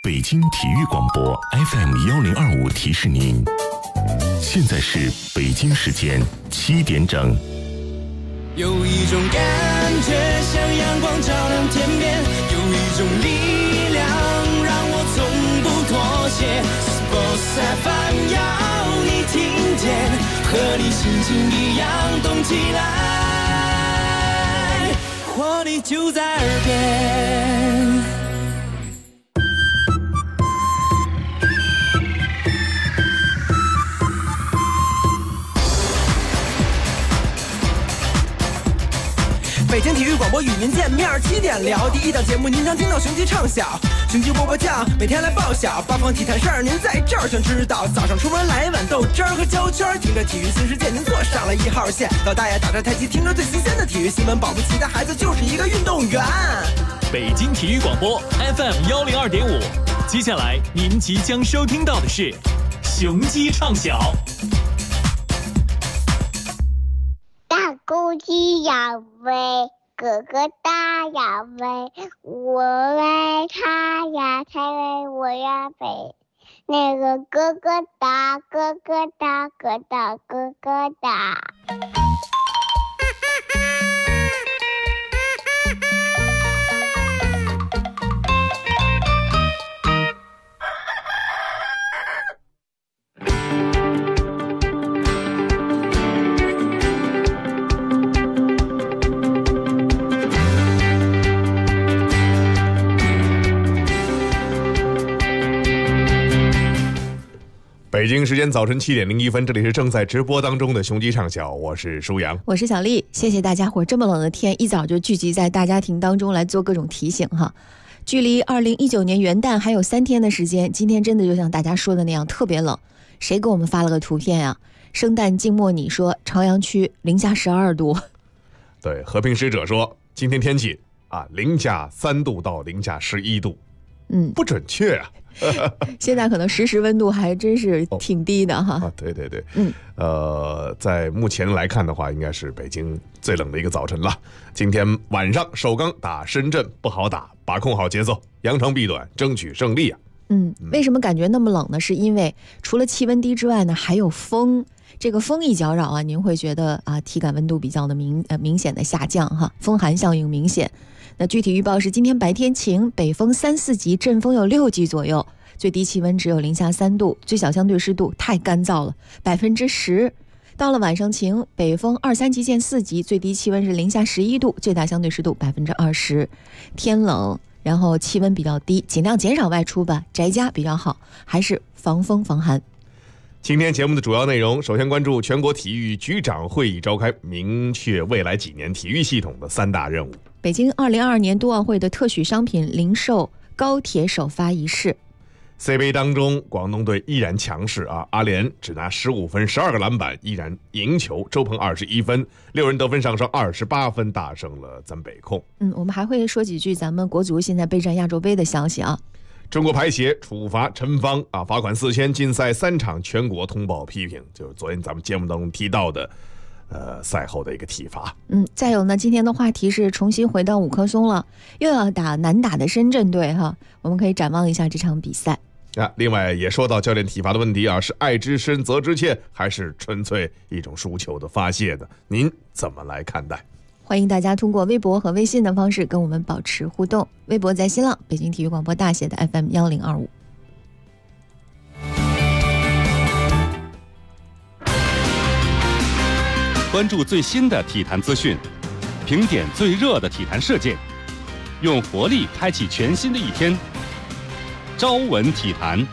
北京体育广播 FM1025提示您，现在是北京时间7点整。 有一种感觉像阳光照亮天边，有一种力量让我从不妥协。Sports FM 要你听见，和你心情一样动起来，活力就在耳边。北京体育广播与您见面，7点聊。第一档节目您常听到雄鸡唱晓，雄鸡波波酱每天来报晓，八方体坛事儿您在这儿全知道。早上出门来一碗豆汁儿和焦圈，听着体育新世界您坐上了1号线。老大爷打着太极，听着最新鲜的体育新闻，保不齐的孩子就是一个运动员。 北京体育广播 FM102.5，接下来您即将收听到的是雄鸡唱晓。 大公鸡要飞，哥哥大要飞，我为他呀，才为我呀飞。那个哥哥大，哥哥大，哥大，哥哥大。 北京时间早晨7点01分，这里是正在直播当中的雄鸡唱晓，我是舒阳， 我是小丽。谢谢大家伙这么冷的天一早就聚集在大家庭当中来做各种提醒哈。距离2019年元旦还有3天的时间，今天真的就像大家说的那样特别冷。谁给我们发了个图片呀？圣诞静默你说朝阳区-12度。 对，和平使者说今天天气啊-3度到-11度，不准确啊。 现在可能实时温度还真是挺低的哈。 对对对，在目前来看的话，应该是北京最冷的一个早晨了。今天晚上首钢打深圳不好打，把控好节奏，扬长避短，争取胜利啊。 为什么感觉那么冷呢？是因为除了气温低之外呢，还有风。这个风一搅扰啊，您会觉得啊，体感温度比较的明显的下降哈，风寒效应明显。那具体预报是今天白天晴，北风3、4级，阵风有6级左右，最低气温只有-3度，最小相对湿度太干燥了，10%。到了晚上晴，北风2、3级见4级，最低气温是-11度，最大相对湿度20%。天冷，然后气温比较低，尽量减少外出吧，宅家比较好，还是防风防寒。 今天节目的主要内容，首先关注全国体育局长会议召开，明确未来几年体育系统的3大任务。 北京2022年冬奥会的特许商品零售高铁首发仪式。 C 杯当中，广东队依然强势啊！阿联只拿15分，12个篮板，依然赢球。周鹏21分，6人得分上升28分，大胜了咱北控。 我们还会说几句咱们国足现在备战亚洲杯的消息啊。 中国排协处罚陈方啊，罚款4000，禁赛3场，全国通报批评，就是昨天咱们节目当中提到的赛后的一个体罚。 再有呢，今天的话题是重新回到5棵松了，又要打难打的深圳队哈，我们可以展望一下这场比赛啊。另外也说到教练体罚的问题啊，是爱之深责之切，还是纯粹一种输球的发泄的？您怎么来看待？ 欢迎大家通过微博和微信的方式跟我们保持互动。微博在新浪北京体育广播大写的 FM1025。 关注最新的体坛资讯，评点最热的体坛事件，用活力开启全新的一天。朝闻体坛。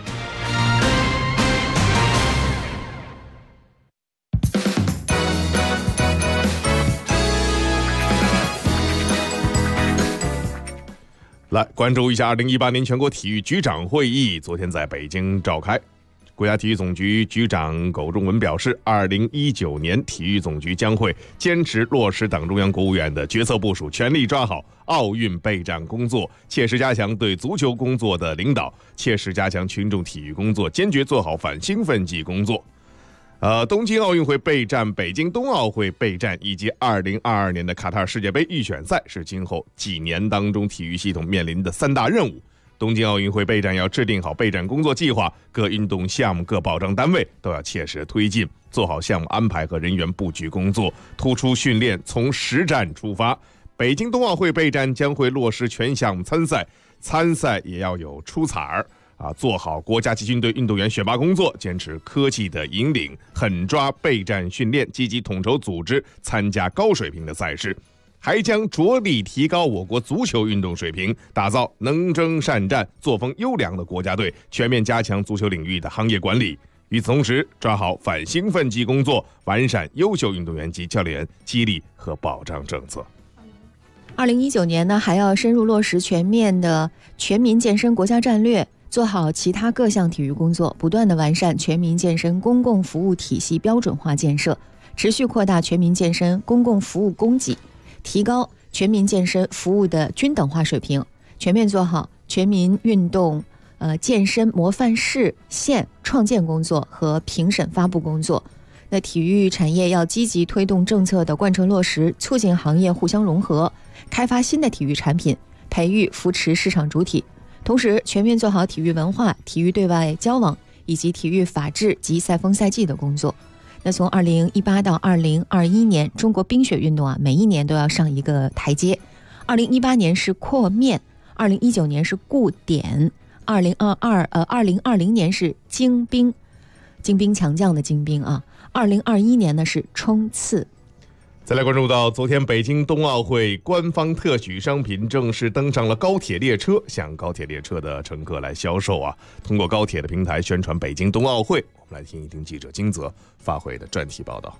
来关注一下2018年全国体育局长会议，昨天在北京召开。国家体育总局局长苟仲文表示，2019年体育总局将会坚持落实党中央国务院的决策部署，全力抓好奥运备战工作，切实加强对足球工作的领导，切实加强群众体育工作，坚决做好反兴奋剂工作。东京奥运会备战、北京冬奥会备战以及2022年的卡塔尔世界杯预选赛是今后几年当中体育系统面临的3大任务。 东京奥运会备战要制定好备战工作计划，各运动项目、各保障单位都要切实推进，做好项目安排和人员布局工作，突出训练从实战出发。北京冬奥会备战将会落实全项目参赛，参赛也要有出彩儿。做好国家集训队运动员选拔工作，坚持科技的引领，狠抓备战训练，积极统筹组织参加高水平的赛事，还将着力提高我国足球运动水平，打造能征善战、作风优良的国家队，全面加强足球领域的行业管理。与此同时，抓好反兴奋剂工作，完善优秀运动员及教练员激励和保障政策。 2019年呢，还要深入落实全面的全民健身国家战略，做好其他各项体育工作，不断地完善全民健身公共服务体系标准化建设，持续扩大全民健身公共服务供给，提高全民健身服务的均等化水平，全面做好全民运动健身模范市县创建工作和评审发布工作。那体育产业要积极推动政策的贯彻落实，促进行业互相融合，开发新的体育产品，培育扶持市场主体，同时全面做好体育文化、体育对外交往以及体育法治及赛风赛纪的工作。那从2018到2021年，中国冰雪运动每一年都要上一个台阶。2018年是扩面，2019年是固点，2020年是精兵，精兵强将的精兵2021年呢是冲刺。 再来关注到昨天北京冬奥会官方特许商品正式登上了高铁列车，向高铁列车的乘客来销售通过高铁的平台宣传北京冬奥会。我们来听一听记者金泽发回的专题报道。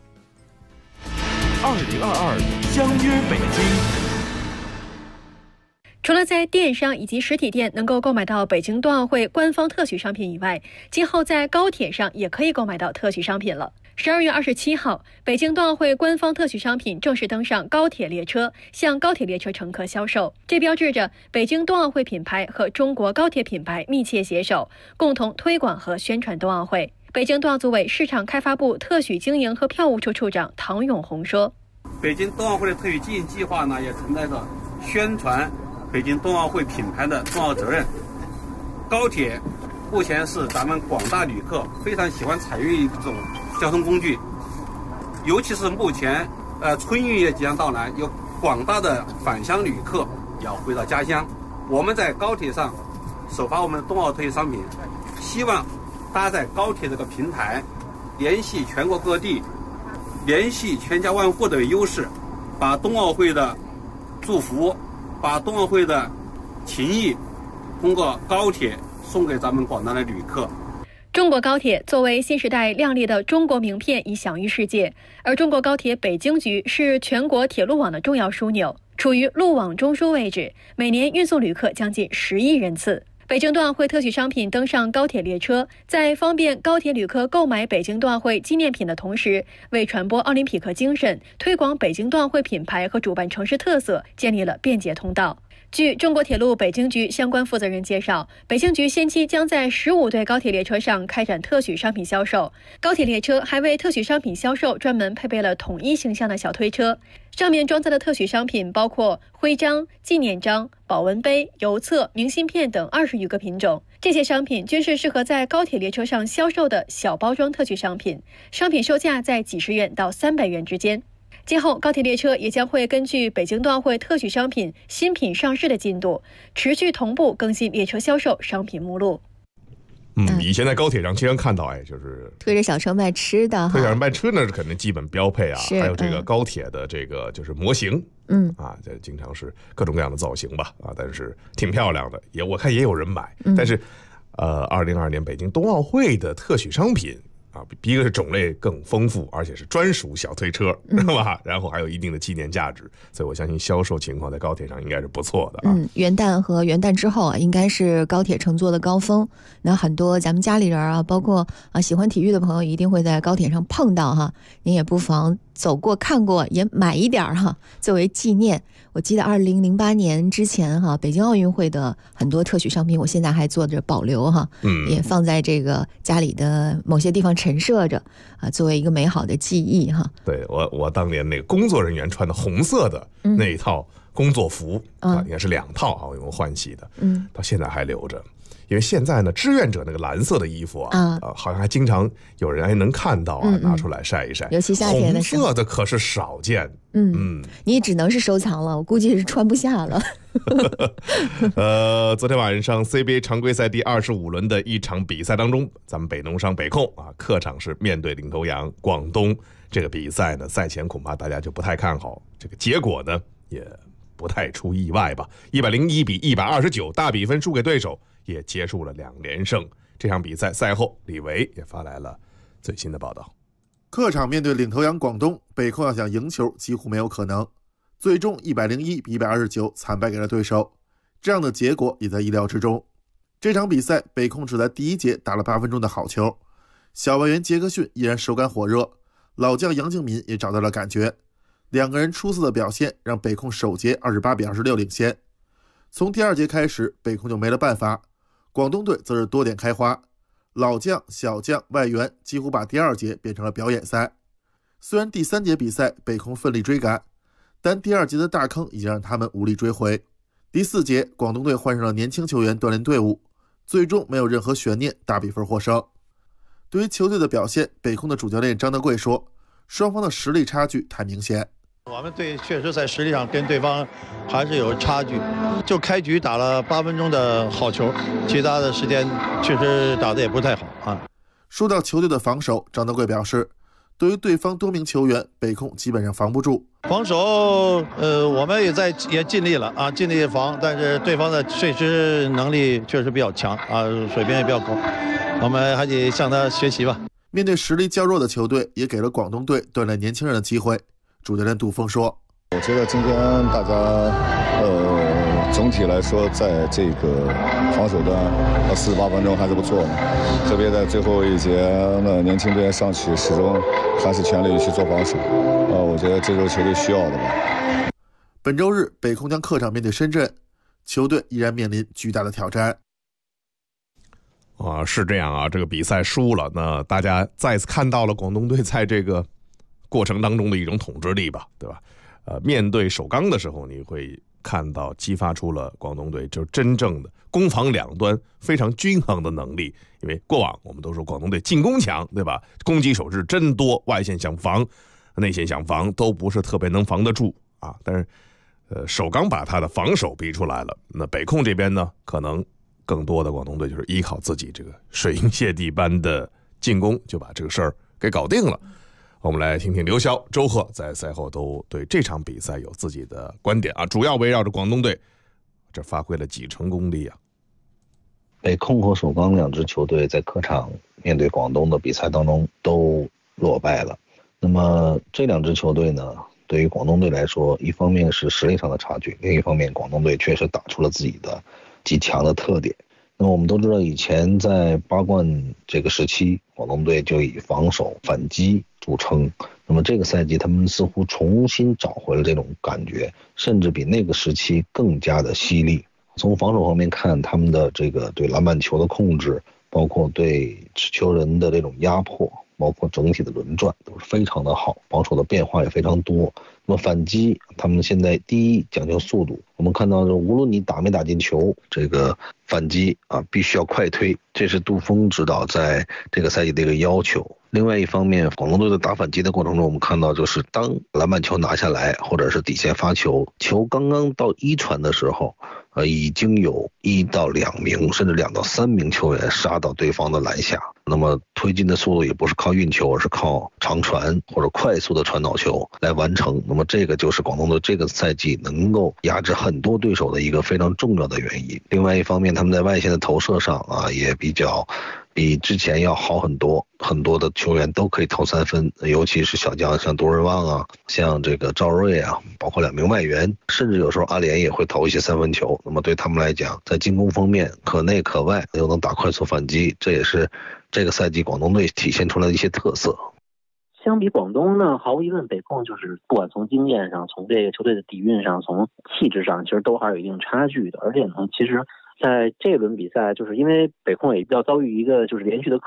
2022相约北京。 除了在电商以及实体店能够购买到北京冬奥会官方特许商品以外，今后在高铁上也可以购买到特许商品了。12月27号，北京冬奥会官方特许商品正式登上高铁列车，向高铁列车乘客销售。这标志着北京冬奥会品牌和中国高铁品牌密切携手，共同推广和宣传冬奥会。北京冬奥组委市场开发部特许经营和票务处处长唐永红说：“ 北京冬奥会的特许经营计划呢，也存在着宣传北京冬奥会品牌的重要责任。高铁目前是咱们广大旅客非常喜欢采用一种交通工具，尤其是目前春运也即将到来，有广大的返乡旅客也要回到家乡。我们在高铁上首发我们的冬奥特许商品，希望搭载高铁这个平台，联系全国各地，联系全家万户的优势，把冬奥会的祝福，把冬奥会的情谊通过高铁送给咱们广大的旅客。 中国高铁作为新时代亮丽的中国名片已享誉世界，而中国高铁北京局是全国铁路网的重要枢纽，处于路网中枢位置，每年运送旅客将近10亿人次。北京冬奥会特许商品登上高铁列车，在方便高铁旅客购买北京冬奥会纪念品的同时，为传播奥林匹克精神、推广北京冬奥会品牌和主办城市特色建立了便捷通道。据中国铁路北京局相关负责人介绍，北京局先期将在15对高铁列车上开展特许商品销售。高铁列车还为特许商品销售专门配备了统一形象的小推车，上面装载的特许商品包括徽章、纪念章、保温杯、邮册、明信片等20余个品种。这些商品均是适合在高铁列车上销售的小包装特许商品，商品售价在几十元到300元之间。今后高铁列车也将会根据北京冬奥会特许商品新品上市的进度，持续同步更新列车销售商品目录。 以前在高铁上经常看到，就是推着小车卖吃的， 推着小车卖吃那是肯定基本标配还有这个高铁的这个就是模型，这经常是各种各样的造型吧，但是挺漂亮的，我看也有人买。但是，2022年北京冬奥会的特许商品。一个是种类更丰富，而且是专属小推车，是吧？然后还有一定的纪念价值，所以我相信销售情况在高铁上应该是不错的元旦和元旦之后应该是高铁乘坐的高峰。那很多咱们家里人包括喜欢体育的朋友，一定会在高铁上碰到您也不妨走过看过，也买一点作为纪念。我记得2008年之前北京奥运会的很多特许商品，我现在还做着保留也放在这个家里的某些地方陈设着作为一个美好的记忆对，我当年那个工作人员穿的红色的那一套工作服应该是2套啊，用换洗的，到现在还留着。因为现在呢，志愿者那个蓝色的衣服好像还经常有人还能看到拿出来晒一晒。 尤其夏天的时候， 红色的可是少见。 你只能是收藏了，我估计是穿不下了。 昨天晚上 CBA 常规赛第25轮的一场比赛当中，咱们北农商北控客场是面对领头羊广东。这个比赛呢，赛前恐怕大家就不太看好，这个结果呢也不太出意外吧。101比129，大比分输给对手，也结束了2连胜。这场比赛赛后，李维也发来了最新的报道。 客场面对领头羊广东，北控要想赢球几乎没有可能，最终101比129惨败给了对手。这样的结果也在意料之中。这场比赛北控只在第1节打了8分钟的好球，小外援杰克逊依然手感火热，老将杨敬敏也找到了感觉，2个人出色的表现让北控首节28比26领先。从第2节开始，北控就没了办法，广东队则是多点开花，老将、小将、外援几乎把第2节变成了表演赛。虽然第3节比赛北控奋力追赶，但第2节的大坑已经让他们无力追回。第4节，广东队换上了年轻球员锻炼队伍，最终没有任何悬念，大比分获胜。对于球队的表现，北控的主教练张德贵说，双方的实力差距太明显。 我们队确实在实力上跟对方还是有差距，就开局打了8分钟的好球，其他的时间确实打得也不太好啊。 说到球队的防守，张德贵表示，对于对方多名球员，北控基本上防不住。 防守，我们也尽力了啊，尽力防，但是对方的碎尸能力确实比较强啊，水平也比较高，我们还得向他学习吧。 面对实力较弱的球队，也给了广东队锻炼年轻人的机会。主教练杜峰说：“ 我觉得今天大家，总体来说，在这个防守端到48分钟还是不错的，特别在最后1节，那年轻队员上去始终还是全力去做防守，我觉得这就是球队需要的吧。” 本周日，北控将客场面对深圳，球队依然面临巨大的挑战。 是这样啊，这个比赛输了，那大家再次看到了广东队在这个过程当中的一种统治力吧，对吧？面对首钢的时候，你会看到激发出了广东队就真正的攻防两端非常均衡的能力。因为过往我们都说广东队进攻强，对吧？攻击手是真多，外线想防、内线想防都不是特别能防得住啊。但是，首钢把他的防守逼出来了。那北控这边呢，可能更多的广东队就是依靠自己这个水银泻地般的进攻，就把这个事儿给搞定了。我们来听听刘潇、周贺在赛后都对这场比赛有自己的观点啊，主要围绕着广东队这发挥了几成功力啊。 北控和首钢两支球队在客场面对广东的比赛当中都落败了。那么这两支球队呢，对于广东队来说，一方面是实力上的差距，另一方面广东队确实打出了自己的极强的特点。那么我们都知道，以前在八冠这个时期，广东队就以防守反击著称。那么这个赛季他们似乎重新找回了这种感觉，甚至比那个时期更加的犀利。从防守方面看，他们的这个对篮板球的控制，包括对持球人的这种压迫，包括整体的轮转都是非常的好，防守的变化也非常多。那么反击，他们现在第一讲究速度，我们看到无论你打没打进球，这个反击必须要快推，这是杜峰指导在这个赛季的一个要求。另外一方面，广东队的打反击的过程中，我们看到就是当篮板球拿下来，或者是底线发球，球刚刚到一传的时候，已经有1到2名甚至2到3名球员杀到对方的篮下。那么推进的速度也不是靠运球，而是靠长传或者快速的传导球来完成。那么这个就是广东队这个赛季能够压制很多对手的一个非常重要的原因。另外一方面，他们在外线的投射上也比之前要好很多，很多的球员都可以投3分，尤其是小将像多瑞旺像这个赵睿包括2名外援，甚至有时候阿联也会投一些3分球。那么对他们来讲，在进攻方面可内可外又能打快速反击，这也是这个赛季广东队体现出来的一些特色。 相比广东呢，毫无疑问，北控就是不管从经验上，从这个球队的底蕴上，从气质上，其实都还是有一定差距的。而且呢，其实在这轮比赛，就是因为北控也要遭遇一个就是连续的客场，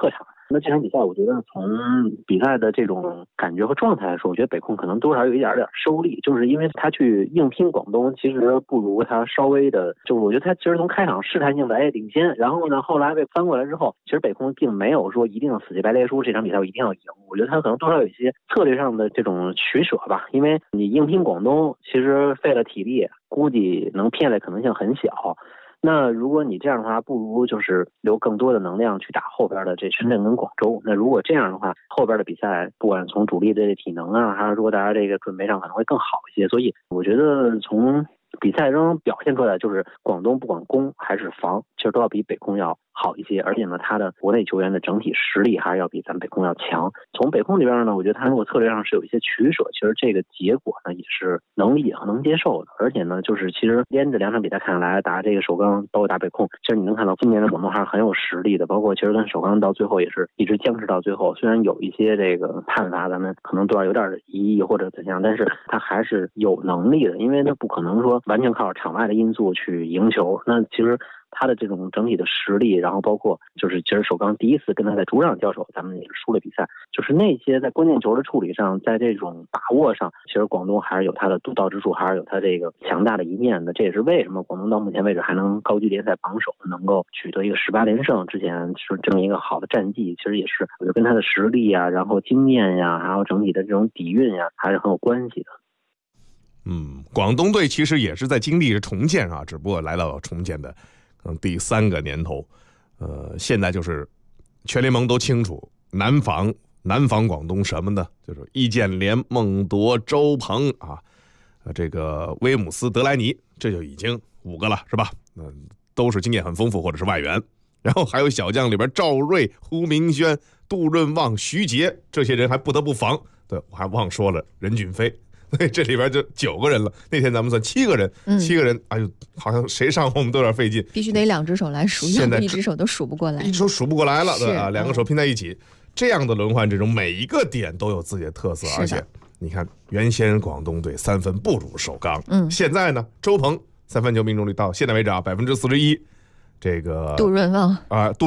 那这场比赛，我觉得从比赛的这种感觉和状态来说，我觉得北控可能多少有一点收力，就是因为他去硬拼广东，其实不如他稍微的，就是我觉得他其实从开场试探性的领先，然后呢后来被翻过来之后，其实北控并没有说一定死乞白赖说这场比赛我一定要赢，我觉得他可能多少有一些策略上的这种取舍吧，因为你硬拼广东，其实费了体力，估计能骗的可能性很小。那如果你这样的话，不如就是留更多的能量去打后边的这深圳跟广州。那如果这样的话，后边的比赛不管从主力的体能啊，还是说大家这个准备上可能会更好一些。所以我觉得从比赛中表现出来，就是广东不管攻还是防，其实都要比北控要好一些，而且呢，他的国内球员的整体实力还是要比咱们北控要强。从北控这边呢，我觉得他如果策略上是有一些取舍，其实这个结果呢也是能理解和能接受的。而且呢，就是其实连着2场比赛看来，打这个首钢包括打北控，其实你能看到今年的广东还是很有实力的，包括其实跟首钢到最后也是一直僵持到最后。虽然有一些这个判罚咱们可能多少有点疑义或者怎样，但是他还是有能力的，因为他不可能说完全靠场外的因素去赢球。那其实他的这种整体的实力，然后包括就是其实首钢第一次跟他在主场交手，咱们也是输了比赛，就是那些在关键球的处理上，在这种把握上，其实广东还是有他的独到之处，还是有他这个强大的一面的。这也是为什么广东到目前为止还能高居联赛榜首，能够取得一个18连胜，之前是这么一个好的战绩，其实也是我觉得跟他的实力啊，然后经验呀，还有整体的这种底蕴呀，还是很有关系的。 广东队其实也是在经历着重建啊，只不过来到重建的第3个年头。现在就是全联盟都清楚，南防广东什么的，就是易建联、孟铎、周鹏啊，这个威姆斯、德莱尼，这就已经5个了，是吧？都是经验很丰富或者是外援。然后还有小将里边赵睿、胡明轩、杜润旺、徐杰，这些人还不得不防。对，我还忘说了任骏飞。对，这里边就9个人了。那天咱们算7个人，7个人，哎呦，好像谁上我们都有点费劲，必须得2只手来数，要不1只手都数不过来， 一只手数不过来了，对吧？2个手拼在一起，这样的轮换阵容，每一个点都有自己的特色，而且你看，原先广东队3分不如首钢，现在呢，周鹏3分球命中率到现在为止41%，这个杜润旺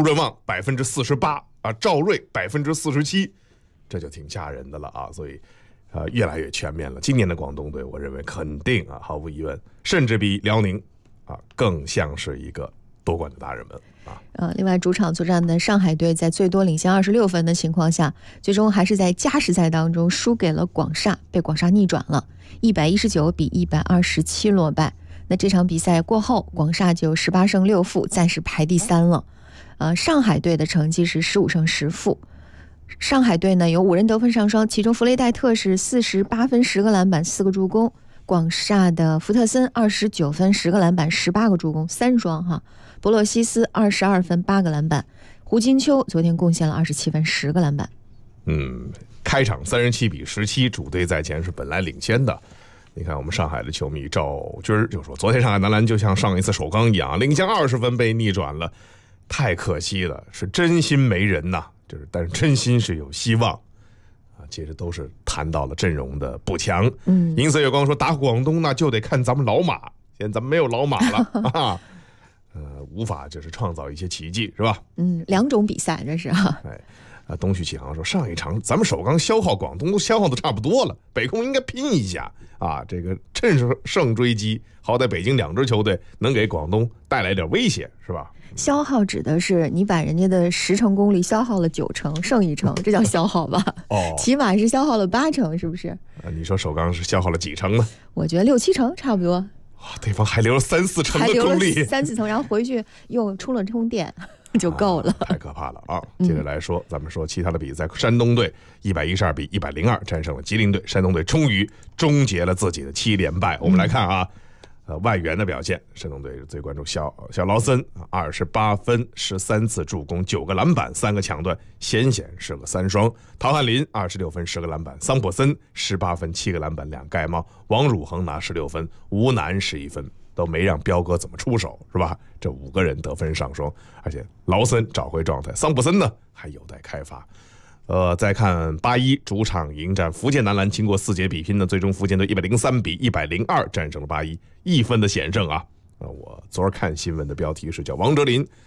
48%啊，赵睿47%，这就挺吓人的了啊，所以。越来越全面了。今年的广东队，我认为肯定啊，毫无疑问，甚至比辽宁啊更像是一个夺冠的大人们啊。 另外主场作战的上海队在最多领先26分的情况下，最终还是在加时赛当中输给了广厦，被广厦逆转了，119比127落败。那这场比赛过后，广厦就18胜6负，暂时排第3了。上海队的成绩是15胜10负。上海队呢有5人得分上双，其中弗雷戴特是48分10个篮板4个助攻，广厦的福特森29分10个篮板18个助攻3双哈，博洛西斯22分8个篮板，胡金秋昨天贡献了27分10个篮板。 开场37比17，主队在前是本来领先的。你看我们上海的球迷赵军就说，昨天上海男篮就像上一次首钢一样，领先20分被逆转了，太可惜了，是真心没人呐。但是真心是有希望啊！接着都是谈到了阵容的补强。银色月光说，打广东那就得看咱们老马，现在咱们没有老马了啊，无法就是创造一些奇迹，是吧 ？2种比赛这是哈。 东旭启航说，上一场咱们首钢消耗广东都消耗的差不多了，北控应该拼一下啊！这个趁胜追击，好歹北京2支球队能给广东带来点威胁，是吧？ 消耗指的是你把人家的10成功力消耗了9成，剩1成，这叫消耗吧？起码是消耗了8成，是不是？ 你说首钢是消耗了几成呢？ 我觉得6、7成差不多。 对方还留了3、4成的功力 ，3、4成，然后回去又充了充电就够了， 太可怕了啊！接着来说，咱们说其他的比赛，山东队112比102战胜了吉林队，山东队终于终结了自己的7连败。我们来看啊。外援的表现，山东队最关注小劳森28分13次助攻9个篮板3个抢断，显是个3双。陶汉林26分10个篮板，桑普森18分7个篮板2盖帽，王汝恒拿16分，吴楠11分，都没让彪哥怎么出手，是吧？这5个人得分上双，而且劳森找回状态，桑普森呢还有待开发。再看81主场迎战福建男篮，经过4节比拼呢，最终福建队103比102战胜了81，1分的险胜啊！我昨儿看新闻的标题是叫王哲林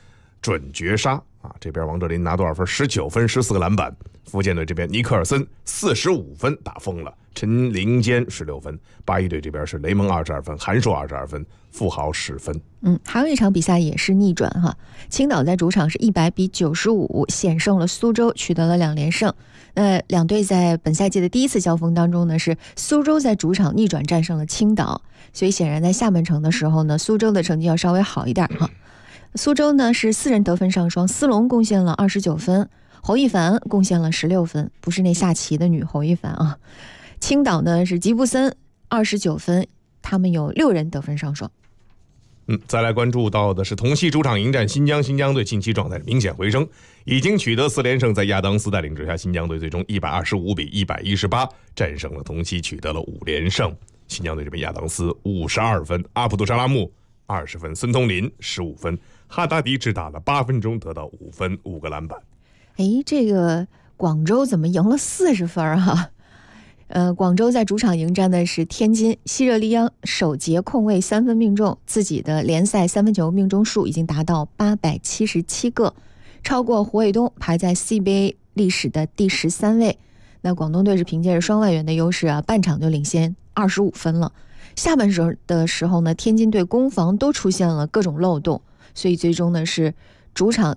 准绝杀啊！这边王哲林拿多少分？19分，14个篮板。福建队这边尼克尔森45分打疯了，陈林坚16分。八一队这边是雷蒙22分，韩硕22分，富豪10分。 还有一场比赛也是逆转哈，青岛在主场是100-95险胜了苏州，取得了2连胜。两队在本赛季的第一次交锋当中呢，是苏州在主场逆转战胜了青岛，所以显然在下半程的时候呢，苏州的成绩要稍微好一点哈。苏州呢是4人得分上双，斯隆贡献了29分，侯一凡贡献了16分，不是那下棋的女侯一凡啊。青岛呢是吉布森29分，他们有6人得分上双。 再来关注到的是同曦主场迎战新疆，新疆队近期状态明显回升，已经取得4连胜，在亚当斯带领之下，新疆队最终125-118战胜了同曦，取得了5连胜。新疆队这边亚当斯52分，阿卜杜沙拉木20分，孙通林15分，哈达迪只打了8分钟得到5分5个篮板。 这个广州怎么赢了40分啊？广州在主场迎战的是天津，希热利央首节空位3分命中，自己的联赛3分球命中数已经达到877个，超过胡伟东，排在 CBA 历史的第13位。那广东队是凭借着双外援的优势啊，半场就领先25分了。下半时的时候呢，天津队攻防都出现了各种漏洞，所以最终呢是主场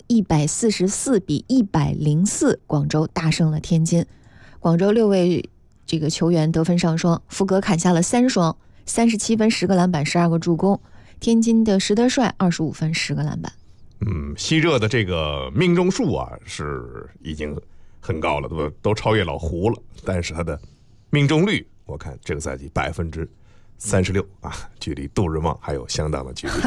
144-104，广州大胜了天津。广州6位这个球员得分上双，福格砍下了3双，37分10个篮板12个助攻。天津的石德帅25分10个篮板。 希热的这个命中数啊是已经很高了，都超越老胡了，但是他的命中率我看这个赛季36%啊，距离杜日旺还有相当的距离。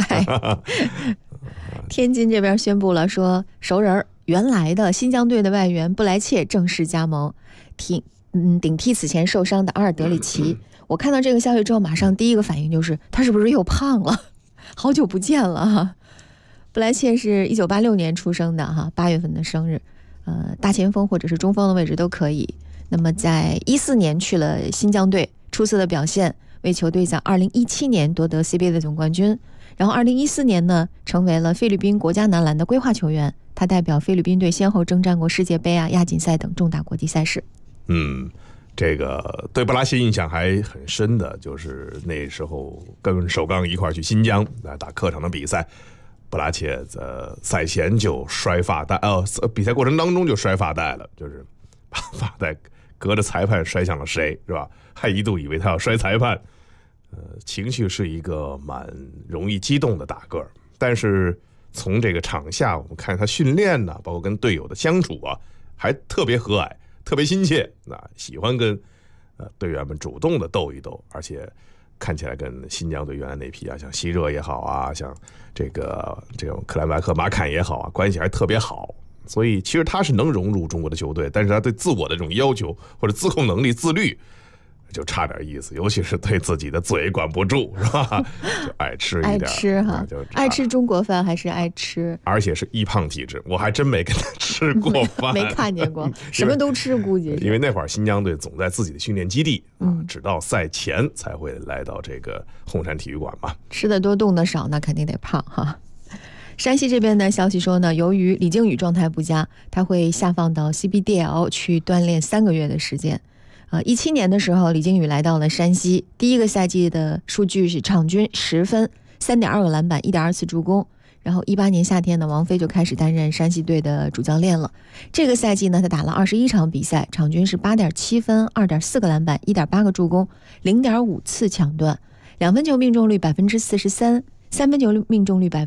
天津这边宣布了说，熟人原来的新疆队的外援布莱切正式加盟，顶替此前受伤的阿尔德里奇。我看到这个消息之后，马上第一个反应就是他是不是又胖了？好久不见了哈。布莱切是1986年出生的哈，8月份的生日，大前锋或者是中锋的位置都可以。那么在14年去了新疆队，出色的表现，为球队在2017年夺得 CBA 的总冠军。然后2014年呢，成为了菲律宾国家男篮的规划球员，他代表菲律宾队先后征战过世界杯啊、亚锦赛等重大国际赛事。 这个对布拉切印象还很深的，就是那时候跟首钢一块去新疆打客场的比赛，布拉切在赛前就摔发带，比赛过程当中就摔发带了，就是把发带隔着裁判摔向了谁，是吧？还一度以为他要摔裁判。情绪是一个蛮容易激动的大个儿，但是从这个场下我们看他训练呢，包括跟队友的相处啊，还特别和蔼，特别亲切，喜欢跟队员们主动的斗一斗，而且看起来跟新疆队原来那批啊，像希热也好啊，像这种克莱白克、马坎也好啊，关系还特别好。所以其实他是能融入中国的球队，但是他对自我的这种要求或者自控能力、自律就差点意思，尤其是对自己的嘴管不住，是吧？就爱吃一点， 爱吃哈，爱吃中国饭还是爱吃， 而且是易胖体质，我还真没跟他吃过饭， 没看见过，什么都吃，估计是。 因为那会儿新疆队总在自己的训练基地直到赛前才会来到这个红山体育馆嘛。 吃的多，动的少，那肯定得胖哈。山西这边的消息说呢，由于李靖宇状态不佳，他会下放到 CBDL 去锻炼3个月的时间。17年的时候，李靖宇来到了山西，第一个赛季的数据是场均10分、3.2个篮板、1.2次助攻。然后18年夏天呢，王菲就开始担任山西队的主教练了。这个赛季呢，他打了21场比赛，场均是8.7分、2.4个篮板、1.8个助攻、0.5次抢断，2分球命中率43%，3分球命中率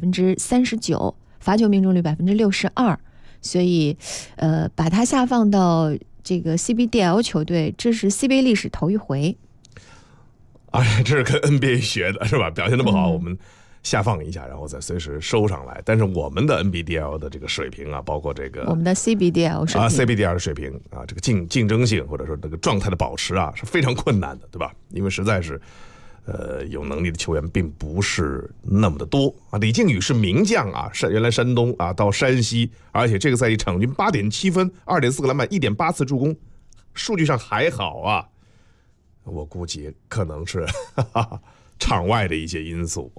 39%，罚球命中率62%。所以，把他下放到这个 CBDL 球队，这是 CBA 历史头一回。 这是跟 NBA 学的是吧？表现得不好，我们下放一下，然后再随时收上来。但是我们的 NBDL 的这个水平啊，包括这个我们的 CBDL 水平 CBDL 的水平啊，这个竞争性或者说这个状态的保持啊，是非常困难的，对吧？因为实在是有能力的球员并不是那么的多啊。李靖宇是名将啊，原来山东啊到山西，而且这个赛季场均8.7分、2.4个篮板、1.8次助攻，数据上还好啊。我估计可能是场外的一些因素啊，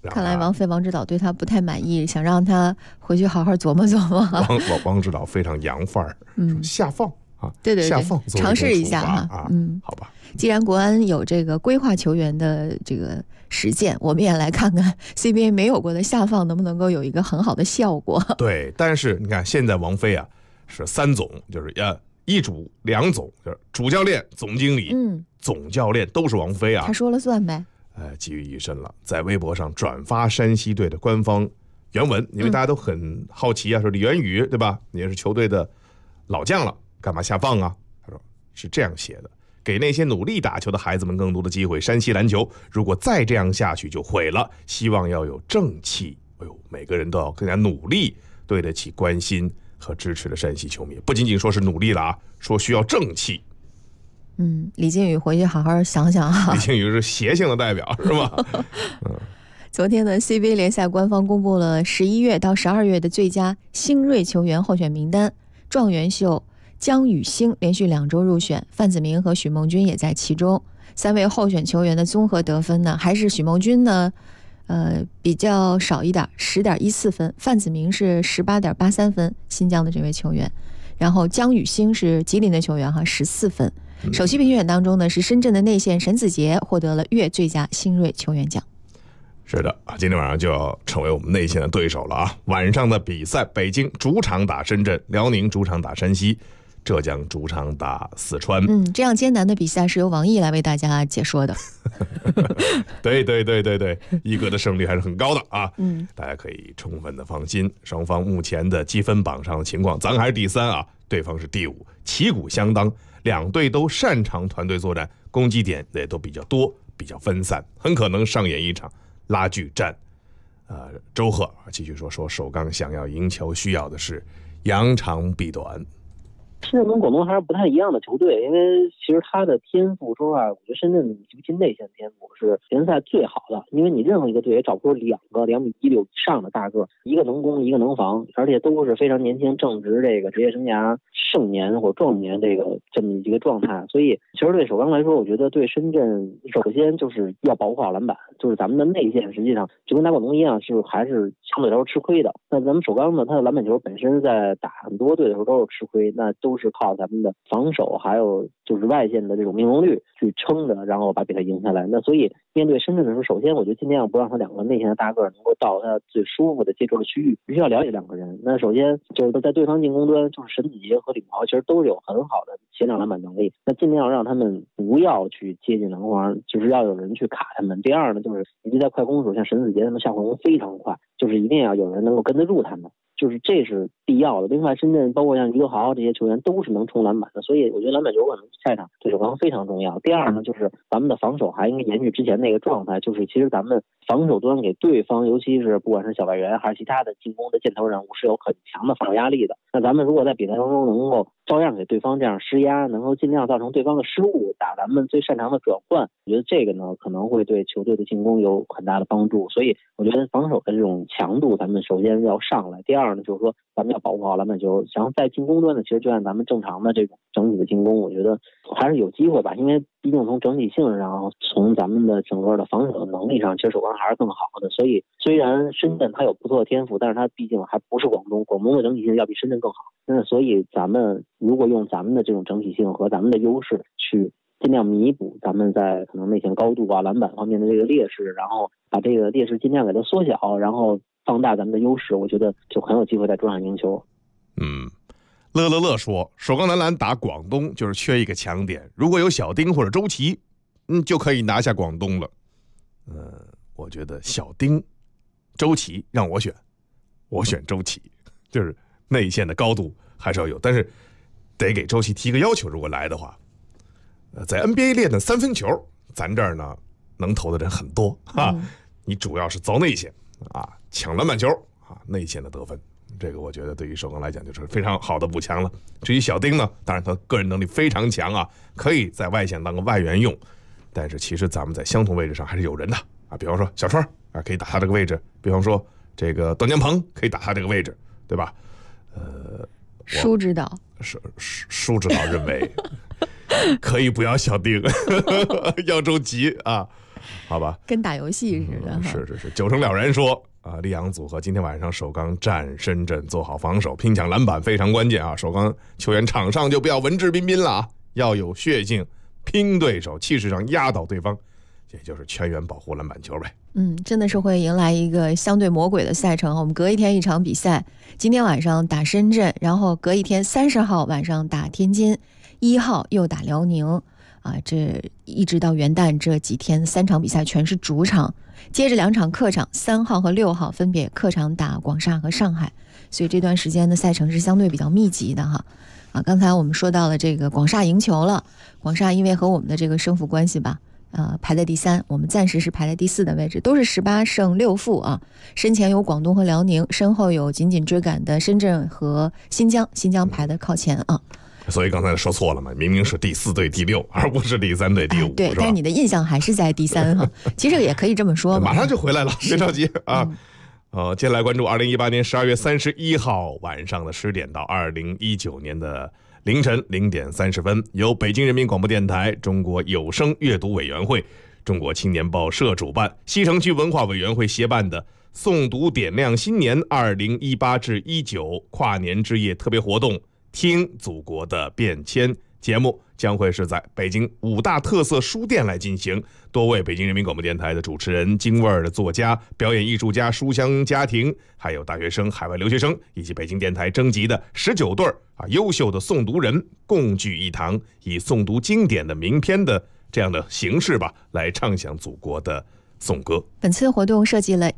看来王指导对他不太满意，想让他回去好好琢磨琢磨。 王指导非常洋范儿，下放啊， 对， 下放尝试一下哈， 好吧。 既然国安有这个规划球员的这个实践，我们也来看看 CBA 没有过的下放能不能够有一个很好的效果。 对，但是你看现在王菲啊是3总，就是1主2总，就是主教练、总经理、总教练都是王菲啊， 他说了算呗。 集于一身了，在微博上转发山西队的官方原文，因为大家都很好奇啊，说李元宇对吧？你也是球队的老将了，干嘛下放啊？他说是这样写的：给那些努力打球的孩子们更多的机会。山西篮球如果再这样下去就毁了，希望要有正气。每个人都要更加努力，对得起关心和支持的山西球迷。不仅仅说是努力了啊，说需要正气。 李靖宇回去好好想想啊。 李靖宇是邪性的代表是吧？ 昨天呢 CBA 联赛官方公布了11月到12月的最佳新锐球员候选名单，状元秀江宇星连续2周入选，范子铭和许梦君也在其中。3位候选球员的综合得分呢，还是许梦君呢比较少一点，10.14分，范子铭是18.83分，新疆的这位球员，然后江宇星是吉林的球员14分。首期评选当中呢，是深圳的内线沈子杰获得了月最佳新锐球员奖。 是的啊，今天晚上就要成为我们内线的对手了啊！晚上的比赛，北京主场打深圳，辽宁主场打山西，浙江主场打四川。 这样艰难的比赛是由王毅来为大家解说的。 对，一哥的胜率还是很高的啊！大家可以充分的放心。双方目前的积分榜上的情况，咱还是第3啊，对方是第5，旗鼓相当。2队都擅长团队作战，攻击点也都比较多，比较分散，很可能上演一场拉锯战。周贺继续说首钢想要赢球，需要的是扬长避短。 深圳跟广东还是不太一样的球队，因为其实他的天赋说实话，我觉得深圳尤其内线天赋是联赛最好的，因为你任何一个队也找不出2个2.16米以上的大个，一个能攻一个能防，而且都是非常年轻正值这个职业生涯盛年或壮年这么一个状态。所以其实对首钢来说，我觉得对深圳首先就是要保护好篮板，就是咱们的内线实际上就跟打广东一样，还是相对来说吃亏的。那咱们首钢呢，它的篮板球本身在打很多队的时候都是吃亏，那都是靠咱们的防守还有就是外线的这种命中率去撑着，然后把比赛赢下来。那所以面对深圳的时候，首先我就尽量不让他2个内线的大个能够到他最舒服的接球的区域，必须要了解2个人。那首先就是在对方进攻端，就是沈子杰和李豪其实都是有很好的前两篮板能力，那尽量让他们不要去接近篮筐，就是要有人去卡他们。第二呢，就是以及在快攻时候，像沈子杰他们下快攻非常快，就是一定要有人能够跟得住他们，就是这是必要的。另外深圳包括像于德豪这些球员都是能冲篮板的，所以我觉得篮板球可能赛场对首钢非常重要。第二呢，就是咱们的防守还应该延续之前那个状态，就是其实咱们防守端给对方，尤其是不管是小外援还是其他的进攻的箭头人物是有很强的防守压力的。那咱们如果在比赛当中能够照样给对方这样施压，能够尽量造成对方的失误，打咱们最擅长的转换，我觉得这个呢可能会对球队的进攻有很大的帮助。所以我觉得防守的这种强度咱们首先要上来。第二呢，就是说咱们要保护好篮板球，想在进攻端呢，其实就按咱们正常的这种整体的进攻，我觉得还是有机会吧。因为毕竟从整体性上，从咱们的整个的防守的能力上，其实首钢还是更好的。所以虽然深圳它有不错的天赋，但是它毕竟还不是广东，广东的整体性要比深圳更好。那所以咱们如果用咱们的这种整体性和咱们的优势去尽量弥补咱们在可能内线高度啊、篮板方面的这个劣势，然后把这个劣势尽量给它缩小，然后放大咱们的优势，我觉得就很有机会在主场赢球。 乐说，首钢男篮打广东就是缺一个强点，如果有小丁或者周琦，就可以拿下广东了。我觉得小丁、周琦让我选，我选周琦，就是内线的高度还是要有，但是得给周琦提个要求，如果来的话，在 NBA 练的3分球，咱这儿呢能投的人很多啊，你主要是凿内线啊，抢篮板球啊，内线的得分。这个我觉得对于首钢来讲就是非常好的补强了。至于小丁呢，当然他个人能力非常强啊，可以在外线当个外援用，但是其实咱们在相同位置上还是有人的啊，比方说小川啊，可以打他这个位置，比方说这个段江鹏可以打他这个位置，对吧？ 舒指导舒指导认为可以不要小丁，要周急啊，好吧？ 跟打游戏似的。 是，九成了然说啊，溧阳组合今天晚上首钢战深圳，做好防守，拼抢篮板非常关键啊！首钢球员场上就不要文质彬彬了啊，要有血性，拼对手，气势上压倒对方，也就是全员保护篮板球呗。 真的是会迎来一个相对魔鬼的赛程。我们隔一天一场比赛，今天晚上打深圳，然后隔一天30号晚上打天津，1号又打辽宁啊，这一直到元旦这几天3场比赛全是主场，接着2场客场，3号和6号分别客场打广厦和上海，所以这段时间的赛程是相对比较密集的哈。刚才我们说到了这个广厦赢球了，广厦因为和我们的这个胜负关系吧，排在第3，我们暂时是排在第4的位置，都是18胜6负啊。身前有广东和辽宁，身后有紧紧追赶的深圳和新疆，新疆排的靠前啊。 所以刚才说错了嘛，明明是第4对第6，而不是第3对第5， 对，但是你的印象还是在第3哈。其实也可以这么说嘛， 马上就回来了，别着急啊。接下来关注2018年12月31号晚上的10点到2019年的凌晨0点30分，由北京人民广播电台、中国有声阅读委员会、中国青年报社主办，西城区文化委员会协办的诵读点亮新年2018至19跨年之夜特别活动，听祖国的变迁节目将会是在北京5大特色书店来进行，多位北京人民广播电台的主持人、京味儿的作家、表演艺术家、书香家庭，还有大学生、海外留学生，以及北京电台征集的19对优秀的诵读人共聚一堂，以诵读经典的名篇的这样的形式吧，来唱响祖国的颂歌。 本次活动设计了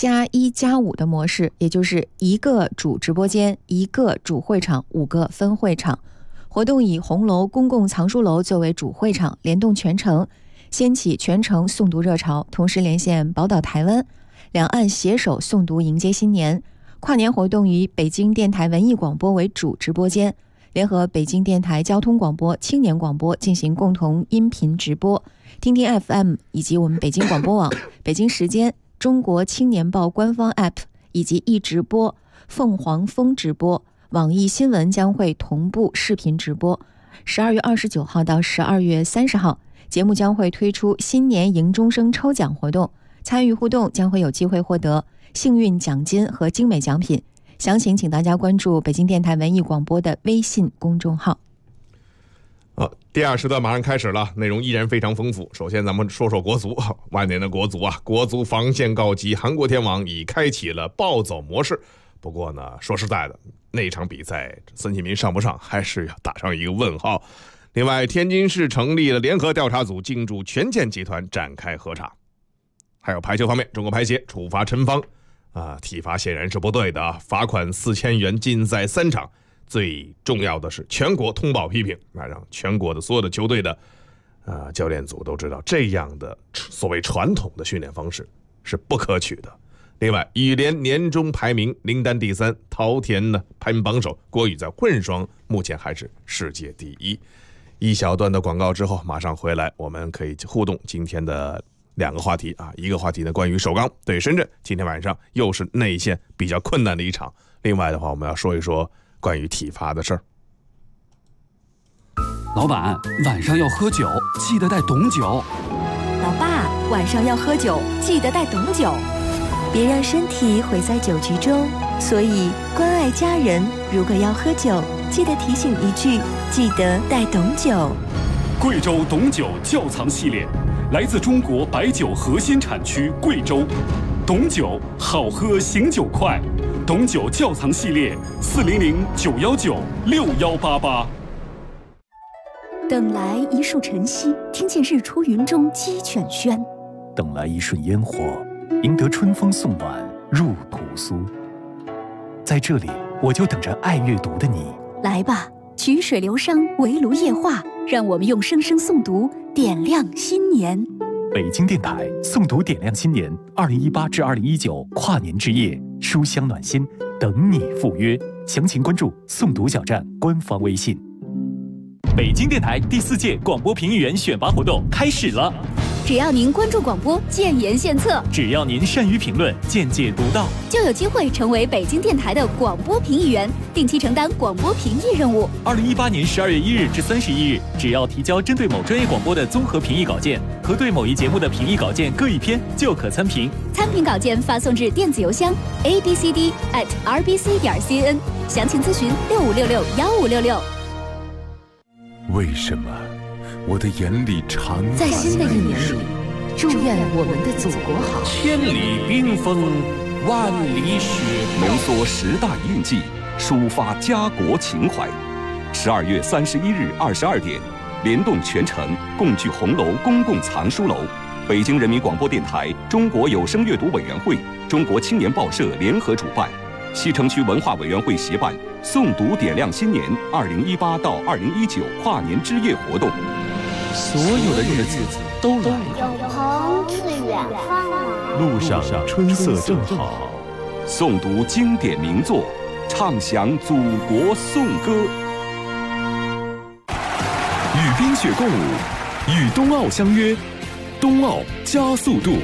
1+1+5的模式，也就是1个主直播间、1个主会场、5个分会场。活动以红楼公共藏书楼作为主会场，联动全城，掀起全城诵读热潮，同时连线宝岛台湾，两岸携手诵读迎接新年。跨年活动以北京电台文艺广播为主直播间，联合北京电台交通广播、青年广播进行共同音频直播，听听 FM 以及我们北京广播网、北京时间、中国青年报官方 App 以及一直播、凤凰风直播、网易新闻将会同步视频直播。12月29号到12月30号，节目将会推出新年迎钟声抽奖活动，参与互动将会有机会获得幸运奖金和精美奖品。详情请大家关注北京电台文艺广播的微信公众号。 第2时段马上开始了，内容依然非常丰富。首先咱们说说国足，万年的国足啊，国足防线告急，韩国天网已开启了暴走模式。不过呢，说实在的，那场比赛孙兴民上不上还是要打上一个问号。另外，天津市成立了联合调查组，进驻权健集团展开核查。还有排球方面，中国排协处罚陈方体罚显然是不对的啊，罚款4000元，禁赛3场。最重要的是全国通报批评，让全国的所有的球队的教练组都知道，这样的所谓传统的训练方式是不可取的。另外，羽联年终排名林丹第3，陶田呢排名榜首，国羽在混双目前还是世界第1。一小段的广告之后马上回来，我们可以互动今天的2个话题啊，一个话题呢关于首钢对深圳，今天晚上又是内线比较困难的一场。另外的话，我们要说一说关于体罚的事儿。 老板，晚上要喝酒，记得带懂酒。 老爸，晚上要喝酒，记得带懂酒。别让身体毁在酒局中，所以关爱家人，如果要喝酒，记得提醒一句，记得带懂酒。 贵州懂酒窖藏系列，来自中国白酒核心产区贵州。懂酒好喝，醒酒快。懂酒窖藏系列，400-919-6188。 等来一树晨曦，听见日出云中鸡犬喧； 等来一瞬烟火，赢得春风送暖入屠苏。在这里，我就等着爱阅读的你。 来吧，曲水流觞，围炉夜话，让我们用声声诵读点亮新年。 北京电台诵读点亮新年，2018至2019跨年之夜，书香暖心，等你赴约。详情关注诵读小站官方微信。 北京电台第4届广播评议员选拔活动开始了。 只要您关注广播，建言献策； 只要您善于评论，见解独到， 就有机会成为北京电台的广播评议员，定期承担广播评议任务。 2018年12月1日至31日，只要提交针对某专业广播的综合评议稿件和对某一节目的评议稿件各一篇，就可参评。 参评稿件发送至电子邮箱 abcd@rbc.cn， 详情咨询65661566。 为什么我的眼里常在新的一年里，祝愿我们的祖国好。 千里冰封，万里雪飘， 浓缩10大印记，抒发家国情怀。12月31日22点，联动全城共聚红楼公共藏书楼，北京人民广播电台、中国有声阅读委员会、中国青年报社联合主办，西城区文化委员会协办诵读点亮新年2018到2019跨年之夜活动。 所有的日子都来了， 有朋自远方来， 路上春色正好。 诵读经典名作，唱响祖国颂歌。 与冰雪共舞，与冬奥相约，冬奥加速度。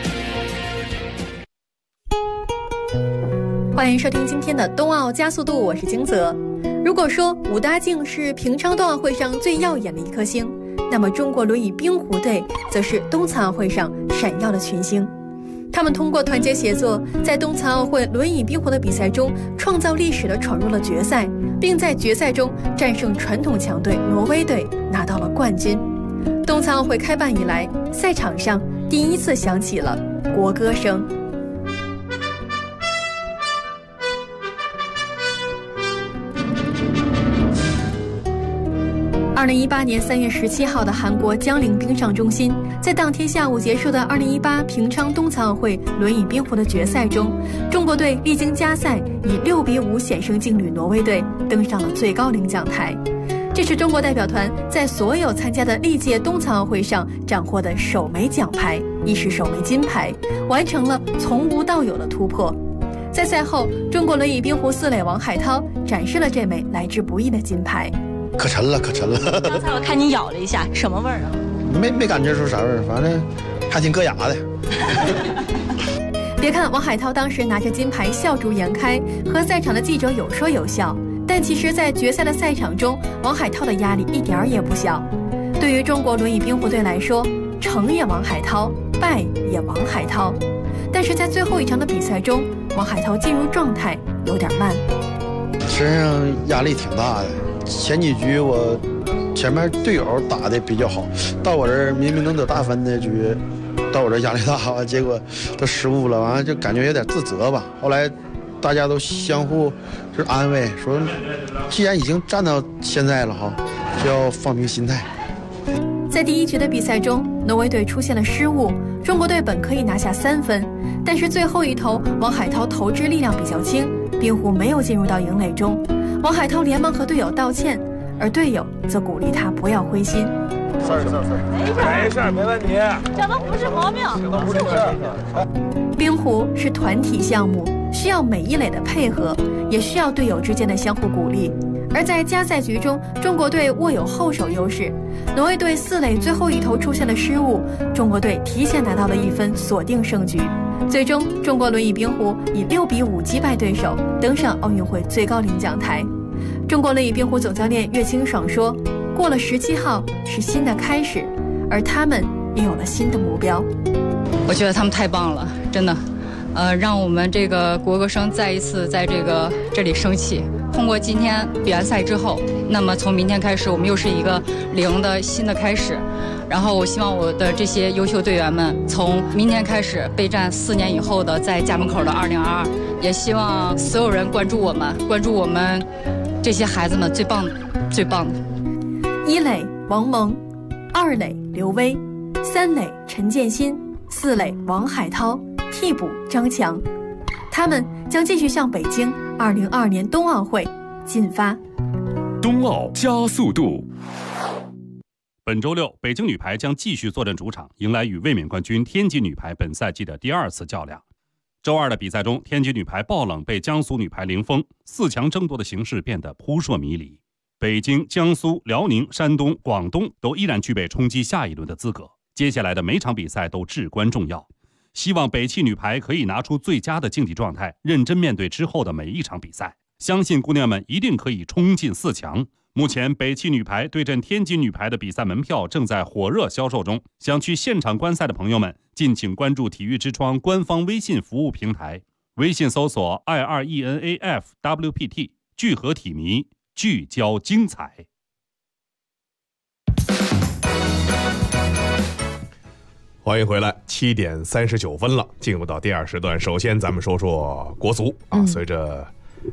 欢迎收听今天的冬奥加速度，我是金泽。如果说武大靖是平昌冬奥会上最耀眼的一颗星，那么中国轮椅冰壶队则是冬残奥会上闪耀的群星。他们通过团结协作，在冬残奥会轮椅冰壶的比赛中创造历史的闯入了决赛，并在决赛中战胜传统强队挪威队，拿到了冠军。冬残奥会开办以来，赛场上第一次响起了国歌声。2018年3月17号的韩国江陵冰上中心，在当天下午结束的2018平昌冬残奥会轮椅冰壶的决赛中，中国队历经加赛，以6-5险胜劲旅挪威队，登上了最高领奖台。这是中国代表团在所有参加的历届冬残奥会上斩获的首枚奖牌，亦是首枚金牌，完成了从无到有的突破。在赛后，中国轮椅冰壶四垒王海涛展示了这枚来之不易的金牌。 可沉了，可沉了。 刚才我看你咬了一下，什么味儿啊？ 没感觉出啥味儿，反正还挺硌牙的。 别看王海涛当时拿着金牌笑逐颜开，和在场的记者有说有笑，但其实在决赛的赛场中，王海涛的压力一点儿也不小。对于中国轮椅冰壶队来说，成也王海涛，败也王海涛。但是在最后一场的比赛中，王海涛进入状态有点慢， 身上压力挺大的。前几局我前面队友打的比较好，到我这儿明明能得大分的局，到我这压力大，结果都失误了，完了就感觉有点自责吧。后来大家都相互就是安慰，说既然已经站到现在了哈，就要放平心态。 在第一局的比赛中，挪威队出现了失误，中国队本可以拿下3分，但是最后一投王海涛投掷力量比较轻，冰壶没有进入到营垒中。王海涛连忙和队友道歉，而队友则鼓励他不要灰心。 没事，没问题， 这都不是毛病， 都不是事。 冰壶是团体项目，需要每一垒的配合，也需要队友之间的相互鼓励。而在加赛局中，中国队握有后手优势，挪威队四垒最后一投出现了失误，中国队提前拿到了1分，锁定胜局。最终，中国轮椅冰壶以6-5击败对手，登上奥运会最高领奖台。中国轮椅冰壶总教练岳清爽说：“过了17号是新的开始，而他们也有了新的目标。” 我觉得他们太棒了，真的，让我们这个国歌声再一次在这里升起。通过今天比完赛之后，那么从明天开始，我们又是一个0的新的开始。然后我希望我的这些优秀队员们从明天开始备战4年以后的在家门口的2022，也希望所有人关注我们这些孩子们最棒的。 1垒王蒙，2垒刘威，3垒陈建新，4垒王海涛，替补张强，他们将继续向北京2022年冬奥会进发。 冬奥加速度。 本周六，北京女排将继续坐镇主场，迎来与卫冕冠军天津女排本赛季的第2次较量。周二的比赛中，天津女排爆冷被江苏女排零封，4强争夺的形势变得扑朔迷离。北京、江苏、辽宁、山东、广东都依然具备冲击下一轮的资格。 接下来的每场比赛都至关重要。希望北汽女排可以拿出最佳的竞技状态，认真面对之后的每一场比赛。相信姑娘们一定可以冲进4强。目前北汽女排对阵天津女排的比赛门票正在火热销售中，想去现场观赛的朋友们，敬请关注体育之窗官方微信服务平台，微信搜索 IRENAFWPT， 聚合体迷，聚焦精彩。 欢迎回来，7点39分了，进入到第2时段。首先咱们说说国足啊，随着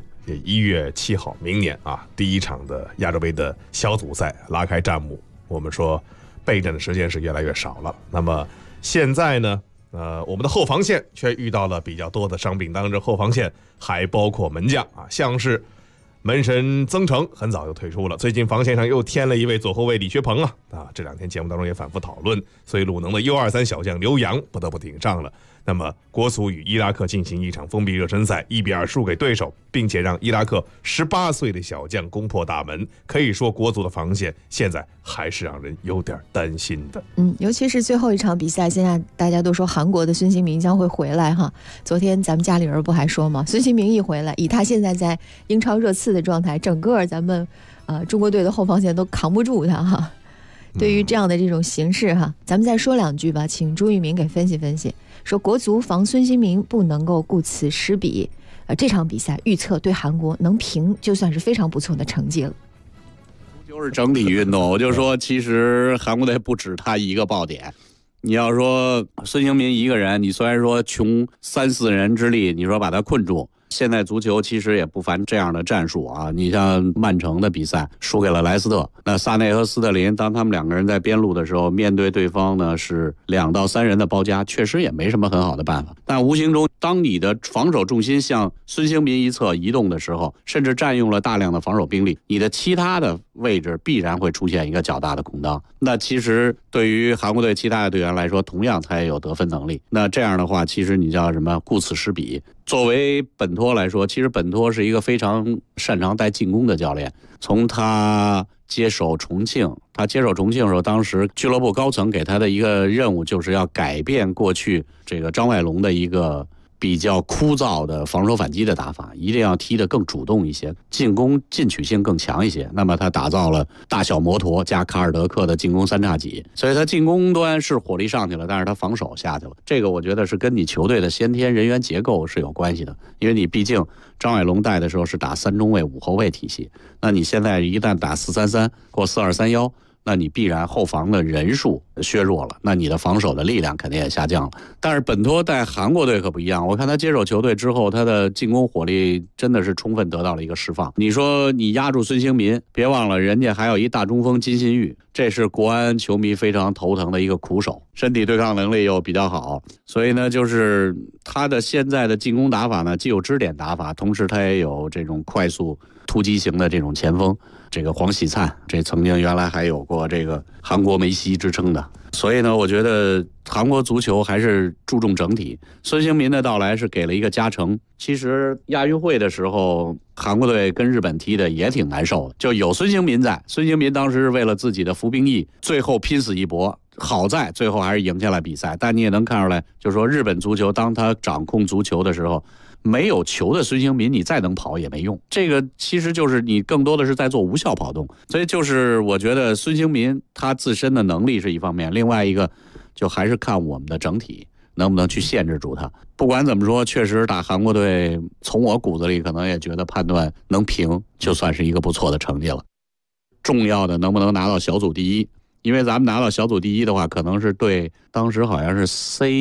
1月7号明年啊第1场的亚洲杯的小组赛拉开战幕，我们说备战的时间是越来越少了。那么现在呢，我们的后防线却遇到了比较多的伤病，当然这后防线还包括门将啊，像是门神曾诚很早就退出了，最近防线上又添了一位左后卫李学鹏啊，这2天节目当中也反复讨论，所以鲁能的 U23 小将刘洋不得不顶上了。那么国足与伊拉克进行一场封闭热身赛，1比2输给对手，并且让伊拉克18岁的小将攻破大门，可以说国足的防线现在还是让人有点担心的。 尤其是最后一场比赛，现在大家都说韩国的孙兴民将会回来哈。昨天咱们家里人不还说吗？孙兴民一回来，以他现在在英超热刺的状态，整个咱们中国队的后防线都扛不住他哈。对于这样的这种形势哈，咱们再说2句吧，请朱玉明给分析分析。说国足防孙兴民不能够顾此失彼，这场比赛预测对韩国能平就算是非常不错的成绩了。 就是整体运动，我就说其实韩国队不止他一个爆点。你要说孙兴民一个人，你虽然说穷3、4人之力，你说把他困住，现在足球其实也不乏这样的战术啊。你像曼城的比赛输给了莱斯特，那萨内和斯特林当他们2个人在边路的时候，面对对方呢是2到3人的包夹，确实也没什么很好的办法。但无形中，当你的防守重心向孙兴民一侧移动的时候，甚至占用了大量的防守兵力，你的其他的位置必然会出现一个较大的空当。那其实对于韩国队其他的队员来说，同样他也有得分能力。那这样的话，其实你叫什么顾此失彼。作为本托来说，其实本托是一个非常擅长带进攻的教练。从他接手重庆的时候，当时俱乐部高层给他的一个任务就是要改变过去这个张外龙的一个比较枯燥的防守反击的打法，一定要踢得更主动一些，进攻进取性更强一些。那么他打造了大小摩托加卡尔德克的进攻3叉戟，所以他进攻端是火力上去了，但是他防守下去了。这个我觉得是跟你球队的先天人员结构是有关系的，因为你毕竟张外龙带的时候是打3中卫5后卫体系，那你现在一旦打4-3-3或4-2-3-1，那你必然后防的人数削弱了，那你的防守的力量肯定也下降了。但是本托带韩国队可不一样，我看他接手球队之后，他的进攻火力真的是充分得到了一个释放。你说你压住孙兴民，别忘了人家还有一大中锋金信煜，这是国安球迷非常头疼的一个苦手，身体对抗能力又比较好，所以呢，就是他的现在的进攻打法呢，既有支点打法，同时他也有这种快速突击型的这种前锋。这个黄喜灿，这曾经原来还有过这个韩国梅西之称的，所以呢，我觉得韩国足球还是注重整体。孙兴民的到来是给了一个加成。其实亚运会的时候，韩国队跟日本踢的也挺难受的，就有孙兴民在。孙兴民当时是为了自己的服兵役，最后拼死一搏。好在最后还是赢下来比赛，但你也能看出来，就是说日本足球当他掌控足球的时候，没有球的孙兴民，你再能跑也没用。这个其实就是你更多的是在做无效跑动，所以就是我觉得孙兴民他自身的能力是一方面，另外一个就还是看我们的整体能不能去限制住他。不管怎么说，确实打韩国队，从我骨子里可能也觉得判断能平就算是一个不错的成绩了。重要的能不能拿到小组第一，因为咱们拿到小组第一的话，可能是对当时好像是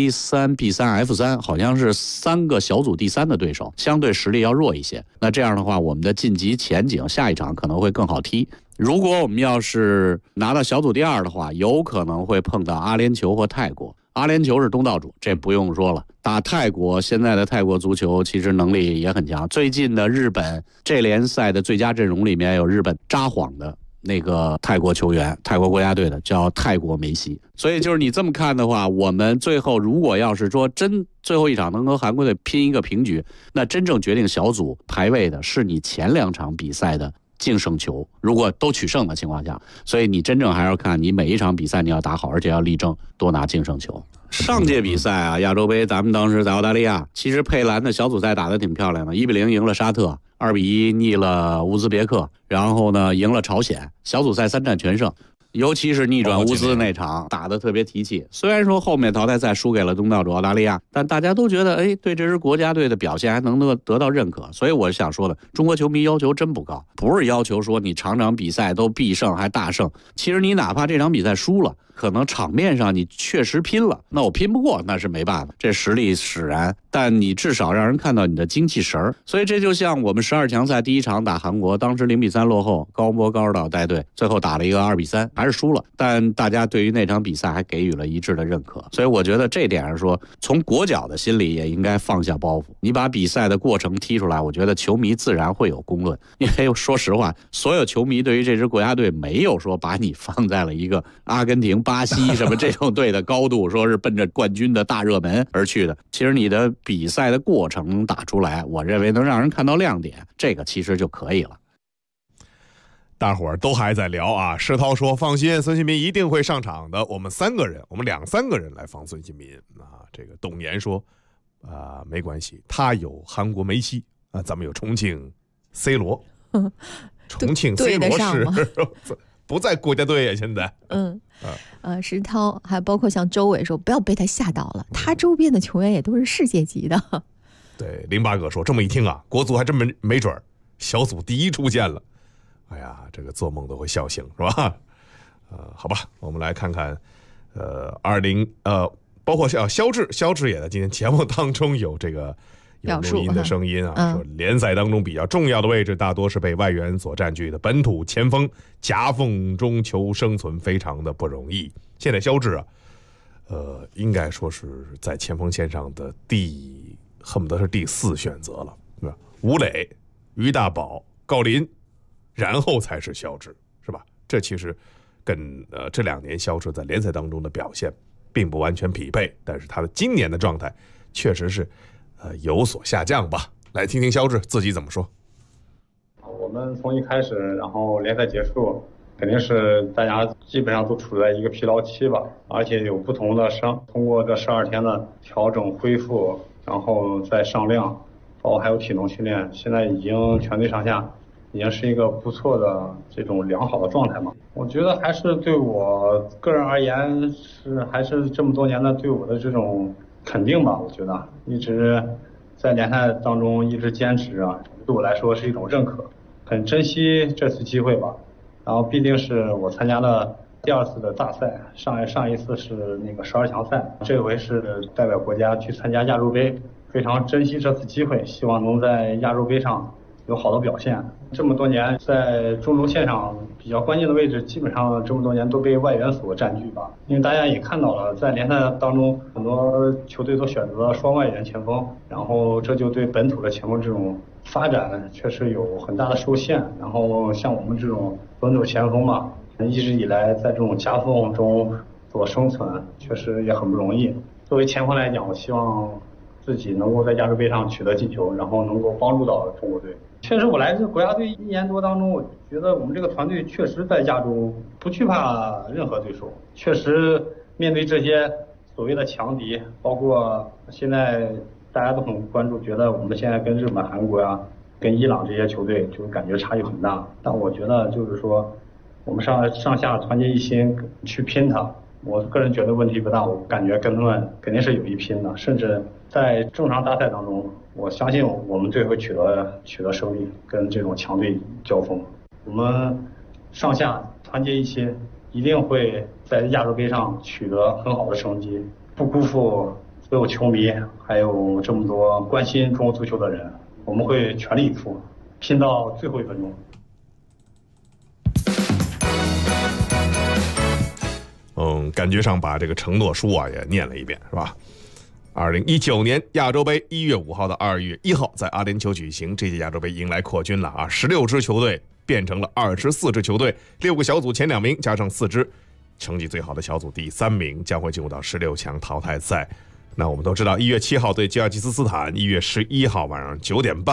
C3、B3、F3， 好像是3个小组第3的对手，相对实力要弱一些。那这样的话，我们的晋级前景下一场可能会更好踢。如果我们要是拿到小组第2的话，有可能会碰到阿联酋或泰国。阿联酋是东道主，这不用说了。打泰国，现在的泰国足球其实能力也很强。最近的日本这联赛的最佳阵容里面有日本札幌的那个泰国球员，泰国国家队的叫泰国梅西。所以就是你这么看的话，我们最后如果要是说最后一场能和韩国队拼一个平局，那真正决定小组排位的是你前2场比赛的净胜球，如果都取胜的情况下，所以你真正还要看你每一场比赛你要打好，而且要力争多拿净胜球。上届比赛啊，亚洲杯咱们当时在澳大利亚，其实佩兰的小组赛打得挺漂亮的，1-0赢了沙特，2-1逆了乌兹别克，然后呢赢了朝鲜，小组赛3战全胜。尤其是逆转乌兹那场打得特别提气，虽然说后面淘汰赛输给了东道主澳大利亚，但大家都觉得对这支国家队的表现还能得到认可。所以我想说的，中国球迷要求真不高，不是要求说你场场比赛都必胜还大胜，其实你哪怕这场比赛输了，可能场面上你确实拼了，那我拼不过那是没办法，这实力使然，但你至少让人看到你的精气神儿。所以这就像我们12强赛第一场打韩国，当时0-3落后，高洪波高指导带队最后打了一个2-3，还是输了，但大家对于那场比赛还给予了一致的认可。所以我觉得这点上说，从国脚的心里也应该放下包袱，你把比赛的过程踢出来，我觉得球迷自然会有公论。因为说实话，所有球迷对于这支国家队没有说把你放在了一个阿根廷、巴西什么这种队的高度，说是奔着冠军的大热门而去的。其实你的比赛的过程能打出来，我认为能让人看到亮点，这个其实就可以了。 大伙儿都还在聊啊，石涛说放心，孙兴民一定会上场的，我们2-3个人来防孙兴民啊。这个董岩说没关系，他有韩国梅西啊，咱们有重庆 C 罗，重庆 C 罗是不在国家队呀，现在。 石涛还包括像周伟说，不要被他吓到了，他周边的球员也都是世界级的。 对，08哥说，这么一听啊，国足还真没准小组第一出现了。哎呀，这个做梦都会笑醒，是吧？好吧，我们来看看，包括肖智也在今天节目当中有这个有录音的声音啊，说联赛当中比较重要的位置大多是被外援所占据的，本土前锋夹缝中求生存非常的不容易。现在肖智啊，应该说是在前锋线上的恨不得是第4选择了，对吧？吴磊、于大宝、郜林，然后才是肖智，是吧？这其实跟这2年肖智在联赛当中的表现并不完全匹配，但是他的今年的状态确实是有所下降吧。来听听肖智自己怎么说。 我们从一开始，然后联赛结束，肯定是大家基本上都处在一个疲劳期吧，而且有不同的通过这12天的调整恢复，然后再上量，包括还有体能训练，现在已经全队上下已经是一个不错的这种良好的状态嘛。我觉得还是对我个人而言还是这么多年的对我的这种肯定吧。我觉得一直在联赛当中一直坚持啊，对我来说是一种认可，很珍惜这次机会吧。然后毕竟是我参加了第2次的大赛，上一次是那个12强赛，这回是代表国家去参加亚洲杯，非常珍惜这次机会，希望能在亚洲杯上有好的表现。这么多年在中轴线上比较关键的位置，基本上这么多年都被外援所占据吧。因为大家也看到了，在联赛当中很多球队都选择双外援前锋，然后这就对本土的前锋这种发展确实有很大的受限。然后像我们这种本土前锋嘛，一直以来在这种夹缝中所生存，确实也很不容易。作为前锋来讲，我希望自己能够在亚洲杯上取得进球，然后能够帮助到中国队。确实，我来这国家队1年多当中，我觉得我们这个团队确实在亚洲不惧怕任何对手，确实面对这些所谓的强敌，包括现在大家都很关注，觉得我们现在跟日本、韩国啊、跟伊朗这些球队就感觉差距很大。但我觉得就是说，我们上下团结一心去拼它，我个人觉得问题不大。我感觉跟他们肯定是有一拼的，甚至在正常大赛当中，我相信我们队会取得胜利，跟这种强队交锋。我们上下团结一心，一定会在亚洲杯上取得很好的成绩，不辜负所有球迷，还有这么多关心中国足球的人。我们会全力以赴，拼到最后1分钟。 感觉上把这个承诺书啊也念了一遍，是吧？2019年亚洲杯1月5号到2月1号在阿联酋举行，这届亚洲杯迎来扩军了啊！16支球队变成了24支球队，6个小组前2名加上4支成绩最好的小组第3名将会进入到16强淘汰赛。那我们都知道，1月7号对吉尔吉斯斯坦，1月11号晚上9点半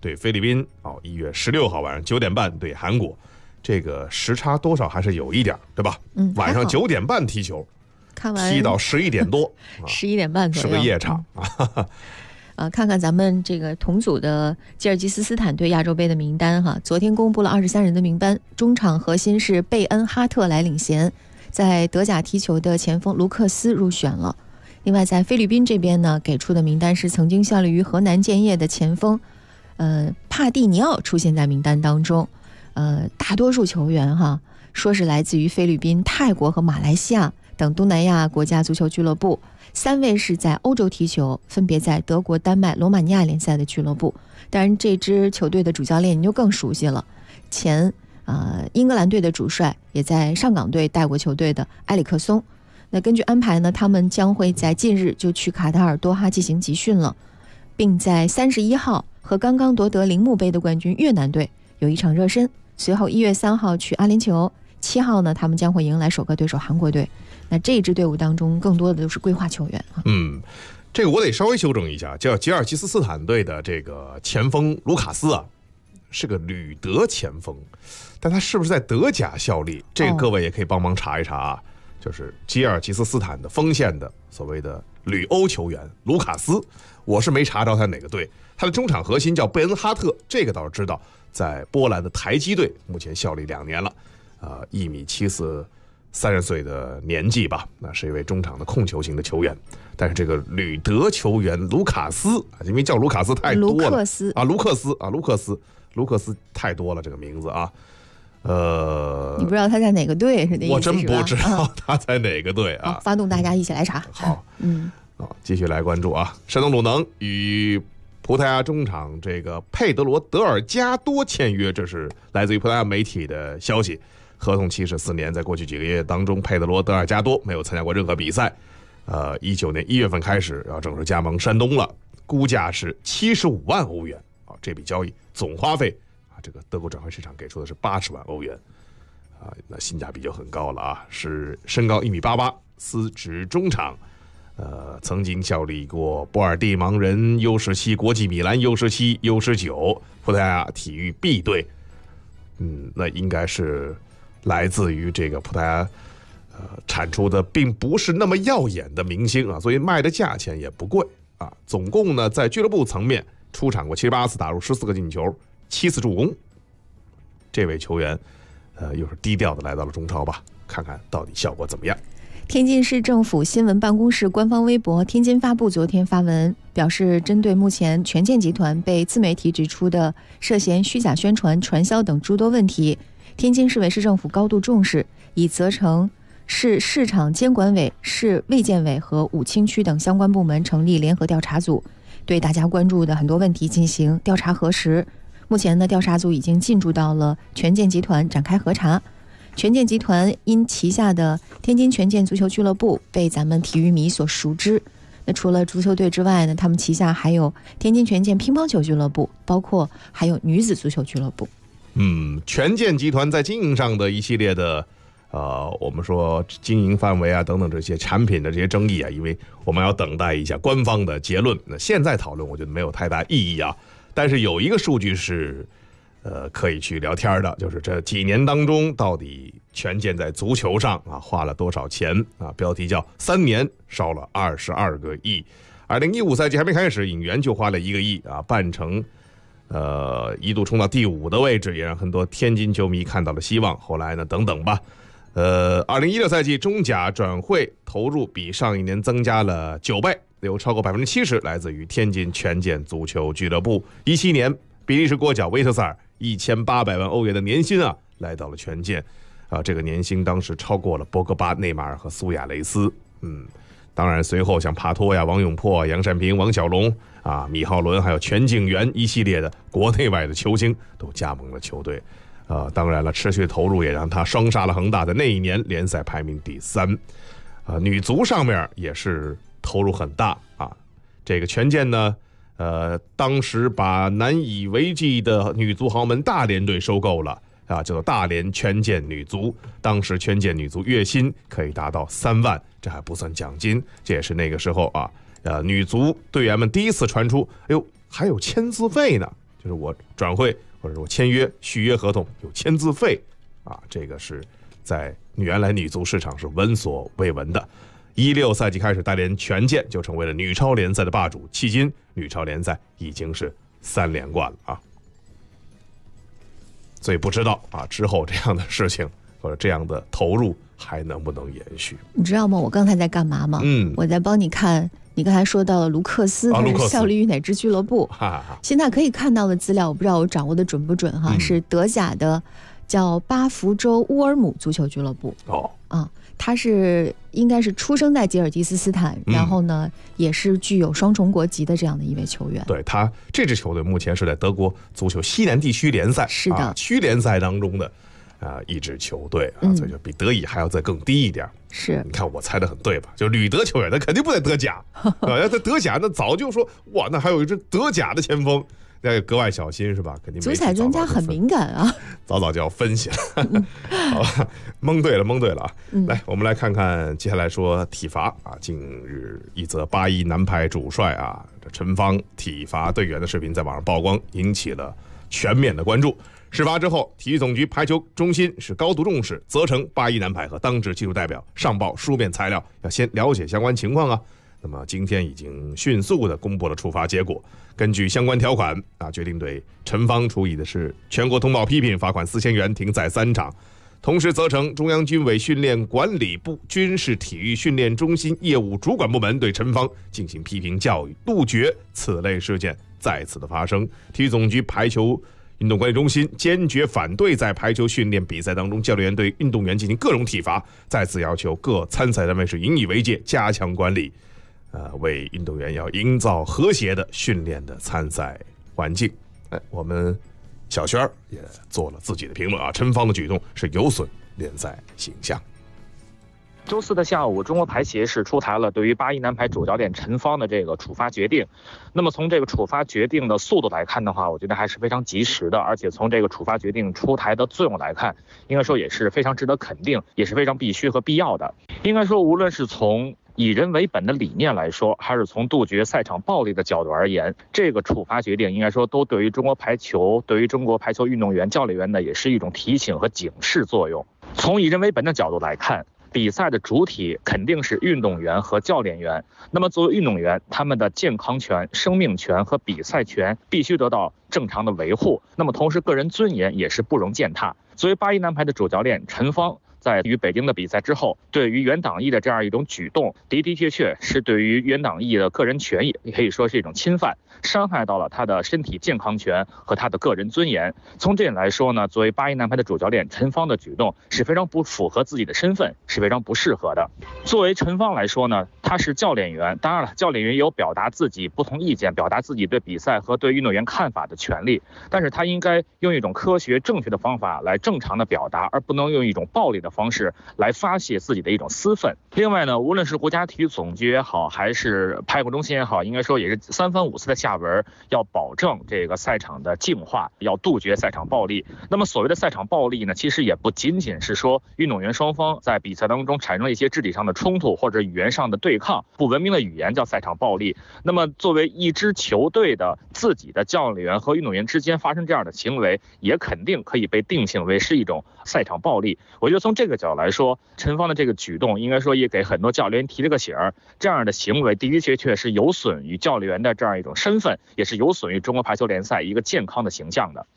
对菲律宾，1月16号晚上9点半对韩国，这个时差多少还是有一点，对吧？晚上9点半踢球， 看完踢到11点多 ，11点半左右， 是个夜场看看咱们这个同组的吉尔吉斯斯坦队亚洲杯的名单哈，昨天公布了23人的名单，中场核心是贝恩哈特来领衔，在德甲踢球的前锋卢克斯入选了。另外在菲律宾这边呢，给出的名单是曾经效力于河南建业的前锋帕蒂尼奥出现在名单当中。大多数球员哈，说是来自于菲律宾、泰国和马来西亚等东南亚国家足球俱乐部，3位是在欧洲踢球，分别在德国、丹麦、罗马尼亚联赛的俱乐部。当然这支球队的主教练你就更熟悉了，前英格兰队的主帅，也在上港队带过球队的埃里克松。那根据安排呢，他们将会在近日就去卡塔尔多哈进行集训了，并在31号和刚刚夺得铃木杯的冠军越南队有一场热身，随后1月3号去阿联酋，7号呢他们将会迎来首个对手韩国队。那这支队伍当中更多的都是规划球员这个我得稍微修正一下，叫吉尔吉斯斯坦队的这个前锋卢卡斯是个旅德前锋，但他是不是在德甲效力，这个各位也可以帮忙查一查就是吉尔吉斯斯坦的锋线的所谓的旅欧球员卢卡斯，我是没查着他哪个队。他的中场核心叫贝恩哈特，这个倒是知道，在波兰的台基队目前效力2年了，1米74。30岁的年纪吧，那是一位中场的控球型的球员。但是这个旅德球员卢卡斯，因为叫卢卡斯太多了，卢克斯太多了，这个名字你不知道他在哪个队是的意思？ 我真不知道他在哪个队发动大家一起来查。 好，继续来关注山东鲁能与葡萄牙中场这个佩德罗·德尔加多签约，这是来自于葡萄牙媒体的消息。合同期是4年，在过去几个月当中，佩德罗·德尔加多没有参加过任何比赛。19年1月份开始要正式加盟山东了，估价是75万欧元这笔交易总花费这个德国转会市场给出的是80万欧元那性价比就很高了是身高1米88，司职中场。曾经效力过波尔蒂芒人、U17、国际米兰 U17、U19、葡萄牙体育 B 队。那应该是来自于这个葡萄牙产出的并不是那么耀眼的明星所以卖的价钱也不贵总共呢在俱乐部层面出场过78次，打入14个进球，7次助攻。这位球员又是低调的来到了中超吧，看看到底效果怎么样。 天津市政府新闻办公室官方微博天津发布昨天发文表示，针对目前权健集团被自媒体指出的涉嫌虚假宣传、传销等诸多问题，天津市委市政府高度重视，已责成市市场监管委、市卫健委和武清区等相关部门成立联合调查组，对大家关注的很多问题进行调查核实。目前呢，调查组已经进驻到了权健集团展开核查。权健集团因旗下的天津权健足球俱乐部被咱们体育迷所熟知。那除了足球队之外呢，他们旗下还有天津权健乒乓球俱乐部，包括还有女子足球俱乐部。 权健集团在经营上的一系列的我们说经营范围等等这些产品的这些争议因为我们要等待一下官方的结论。那现在讨论我觉得没有太大意义但是有一个数据是可以去聊天的，就是这几年当中到底权健在足球上花了多少钱标题叫3年烧了22个亿。2015赛季还没开始，引援就花了1个亿半程一度冲到第5的位置，也让很多天津球迷看到了希望。后来呢，等等吧。2016赛季中甲转会投入比上一年增加了9倍，有超过70%来自于天津权健足球俱乐部。17年，比利时国脚维特塞尔1800万欧元的年薪来到了权健这个年薪当时超过了博格巴、内马尔和苏亚雷斯。当然随后像帕托王永珀、杨善平、王小龙米浩伦还有全景元一系列的国内外的球星都加盟了球队。当然了，持续投入也让他双杀了恒大，在那一年联赛排名第3。女足上面也是投入很大这个权健呢当时把难以为继的女足豪门大连队收购了叫做大连权健女足。当时权健女足月薪可以达到3万，这还不算奖金。这也是那个时候女足队员们第一次传出还有签字费呢， 就是我转会或者我签约续约合同有签字费啊，这个是在原来女足市场是闻所未闻的。16赛季开始，大连权健就成为了女超联赛的霸主，迄今女超联赛已经是3连冠了啊。所以不知道啊，之后这样的事情或者这样的投入还能不能延续？ 你知道吗？我刚才在干嘛吗？我在帮你看。你刚才说到了卢克斯，他是效力于哪支俱乐部？现在可以看到的资料，我不知道我掌握的准不准哈，是德甲的叫巴福州乌尔姆足球俱乐部。他是应该是出生在吉尔吉斯斯坦，然后呢，也是具有双重国籍的这样的一位球员。 对，他这支球队目前是在德国足球西南地区联赛， 是的， 区联赛当中的一支球队啊，所以就比德乙还要再更低一点。 是， 你看我猜的很对吧？就旅德球员，那肯定不在德甲要在德甲，那早就说哇，那还有一支德甲的前锋，那格外小心是吧？肯定足彩专家很敏感啊， 早就要分析了。好吧，蒙对了啊！来，我们来看看接下来说体罚啊。近日一则81男排主帅啊这陈芳体罚队员的视频在网上曝光，引起了全面的关注。事发之后，体育总局排球中心是高度重视，责成81男排和当值技术代表上报书面材料，要先了解相关情况啊。那么今天已经迅速的公布了处罚结果，根据相关条款啊，决定对陈芳处以的是全国通报批评，罚款4000元，停赛3场。同时责成中央军委训练管理部军事体育训练中心业务主管部门对陈芳进行批评教育，杜绝此类事件再次的发生。体育总局排球运动管理中心坚决反对在排球训练比赛当中教练员对运动员进行各种体罚，再次要求各参赛单位是引以为戒，加强管理，为运动员要营造和谐的训练的参赛环境。我们小轩也做了自己的评论啊，陈芳的举动是有损联赛形象。 周四的下午，中国排协是出台了对于81男排主教练陈芳的这个处罚决定。那么从这个处罚决定的速度来看的话，我觉得还是非常及时的，而且从这个处罚决定出台的作用来看，应该说也是非常值得肯定，也是非常必须和必要的。应该说，无论是从以人为本的理念来说，还是从杜绝赛场暴力的角度而言，这个处罚决定应该说都对于中国排球，对于中国排球运动员、教练员呢，也是一种提醒和警示作用。从以人为本的角度来看，比赛的主体肯定是运动员和教练员。那么作为运动员，他们的健康权、生命权和比赛权必须得到正常的维护。那么同时，个人尊严也是不容践踏。作为81男排的主教练陈芳，在与北京的比赛之后，对于袁党义的这样一种举动，的确是对于袁党义的个人权益，也可以说是一种侵犯，伤害到了他的身体健康权和他的个人尊严。从这点来说呢，作为81男排的主教练陈芳的举动是非常不符合自己的身份，是非常不适合的。作为陈芳来说呢，他是教练员，当然了，教练员也有表达自己不同意见、表达自己对比赛和对运动员看法的权利，但是他应该用一种科学正确的方法来正常的表达，而不能用一种暴力的方式来发泄自己的一种私愤。另外呢，无论是国家体育总局也好，还是排球中心也好，应该说也是3番5次的下文，要保证这个赛场的净化，要杜绝赛场暴力。那么所谓的赛场暴力呢，其实也不仅仅是说运动员双方在比赛当中产生了一些肢体上的冲突或者语言上的对抗，不文明的语言叫赛场暴力。那么作为一支球队的自己的教练员和运动员之间发生这样的行为，也肯定可以被定性为是一种赛场暴力。我觉得从这个角度来说，陈芳的这个举动应该说也给很多教练员提了个醒儿，这样的行为的确是有损于教练员的这样一种身份，也是有损于中国排球联赛一个健康的形象的。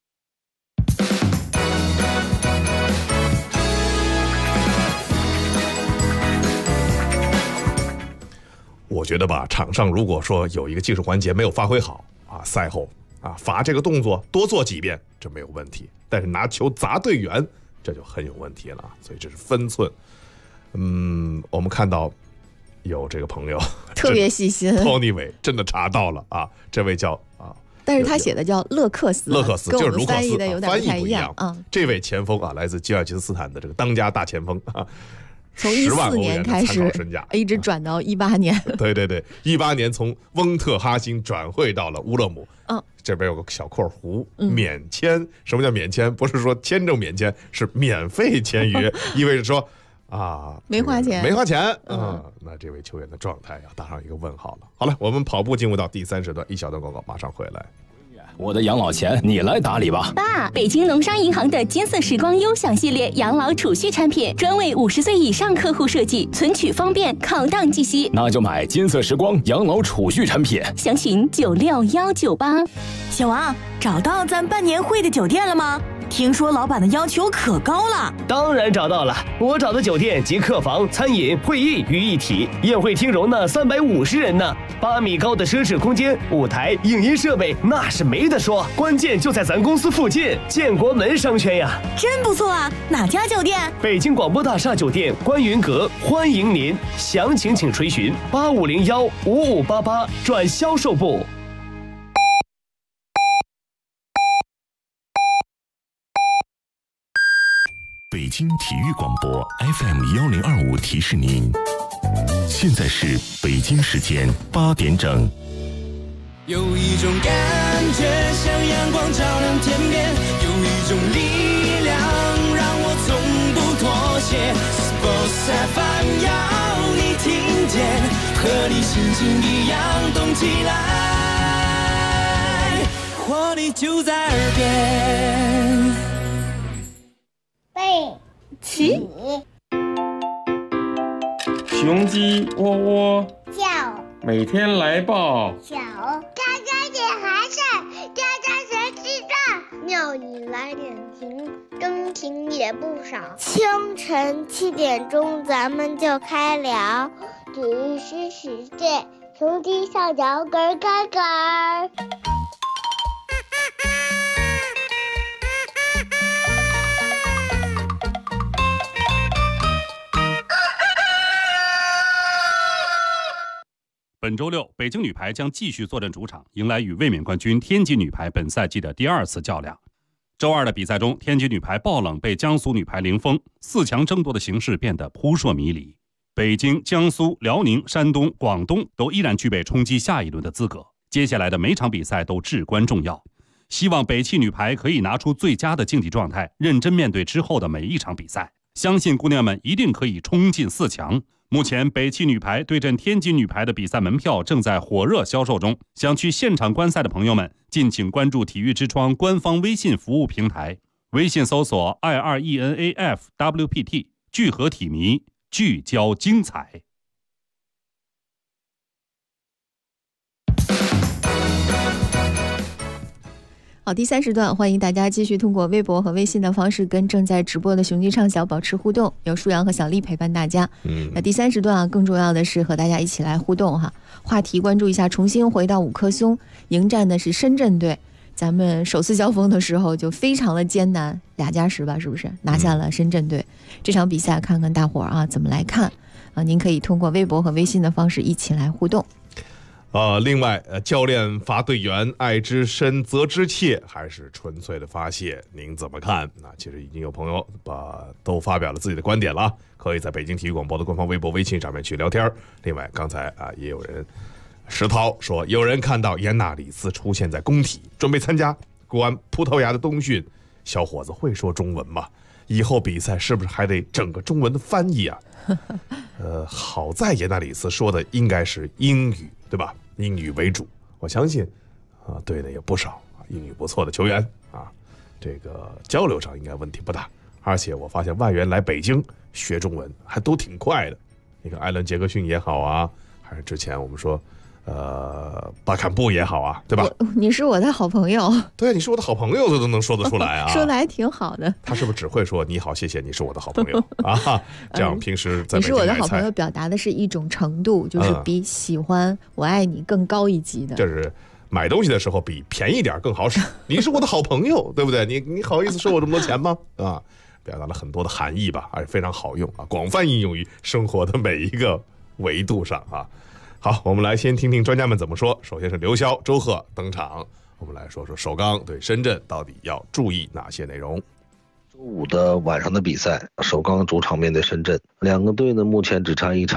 我觉得吧，场上如果说有一个技术环节没有发挥好啊，赛后啊罚这个动作多做几遍，这没有问题。但是拿球砸队员，这就很有问题了。所以这是分寸。我们看到有这个朋友特别细心 ，Tony 伟真的查到了啊，这位叫啊， 但是他写的叫勒克斯， 就是卢克斯， 翻译的有点不太一样啊。这位前锋啊，来自吉尔吉斯斯坦的这个当家大前锋啊。 从14年开始，一直转到18年。 对，18年从翁特哈辛转会到了乌勒姆。这边有个小括弧，免签。什么叫免签？不是说签证免签，是免费签约，意味着说啊， 没花钱。 那这位球员的状态要打上一个问号了。好了，我们跑步进入到第3时段，一小段广告，马上回来。 我的养老钱你来打理吧。 爸，北京农商银行的金色时光优享系列养老储蓄产品，专为50岁以上客户设计，存取方便，抗荡计息。 那就买金色时光养老储蓄产品， 详询96198。 小王，找到咱办年会的酒店了吗？听说老板的要求可高了。 当然找到了，我找的酒店集客房、餐饮、会议于一体，宴会厅容纳350人呢，8米高的奢侈空间，舞台、影音设备那是没得说，关键就在咱公司附近，建国门商圈呀。 真不错啊，哪家酒店？ 北京广播大厦酒店观云阁，欢迎您，详情请垂询8501-5588转销售部。 北京体育广播 FM1025提示您，现在是北京时间8点整。 有一种感觉像阳光照亮天边，有一种力量让我从不妥协。Sports FM 要你听见，和你心情一样动起来，活力就在耳边。 起， 雄鸡喔喔叫， 每天来报小，家家点孩子，家家学记账，鸟语来点情，钟情也不少。清晨7点钟，咱们就开聊，只是世界，雄鸡小脚跟跟跟。 本周六，北京女排将继续坐镇主场，迎来与卫冕冠军天津女排本赛季的第2次较量。周二的比赛中，天津女排爆冷被江苏女排零封，4强争夺的形势变得扑朔迷离。北京、江苏、辽宁、山东、广东都依然具备冲击下一轮的资格。接下来的每场比赛都至关重要，希望北汽女排可以拿出最佳的竞技状态，认真面对之后的每一场比赛。相信姑娘们一定可以冲进4强。目前，北汽女排对阵天津女排的比赛门票正在火热销售中，想去现场观赛的朋友们，敬请关注体育之窗官方微信服务平台，微信搜索 IRENAFWPT， 聚合体迷，聚焦精彩。 好，第3时段，欢迎大家继续通过微博和微信的方式跟正在直播的雄鸡畅晓保持互动，有舒阳和小丽陪伴大家。那第3时段啊，更重要的是和大家一起来互动哈。话题关注一下，重新回到5棵松，迎战的是深圳队。咱们首次交锋的时候就非常的艰难，2+10吧，是不是拿下了深圳队？这场比赛看看大伙儿啊怎么来看啊？您可以通过微博和微信的方式一起来互动。 另外，教练罚队员爱之深责之切，还是纯粹的发泄？您怎么看？那其实已经有朋友都发表了自己的观点了，可以在北京体育广播的官方微博、微信上面去聊天。另外，刚才也有人石涛说，有人看到严纳里斯出现在工体，准备参加国安葡萄牙的冬训。小伙子会说中文吗？以后比赛是不是还得整个中文的翻译啊？好在严纳里斯说的应该是英语，对吧？英语为主，我相信队内有不少英语不错的球员啊，这个交流上应该问题不大。而且我发现外援来北京学中文还都挺快的，你看艾伦·杰克逊也好啊，还是之前我们说巴坎布也好啊，对吧？ 你是我的好朋友。 对，你是我的好朋友，这都能说得出来啊。 说的还挺好的。 他是不是只会说你好谢谢你是我的好朋友啊？这样平时在你是我的好朋友表达的是一种程度，就是比喜欢我爱你更高一级的。 这是买东西的时候比便宜点更好使。你是我的好朋友，对不对？你好意思收我这么多钱吗？啊，表达了很多的含义吧，而且非常好用啊，广泛应用于生活的每一个维度上啊。好，我们来先听听专家们怎么说。首先是刘潇、周贺登场，我们来说说首钢对深圳到底要注意哪些内容。 周五的晚上的比赛，首钢主场面对深圳，两个队呢目前只差1场，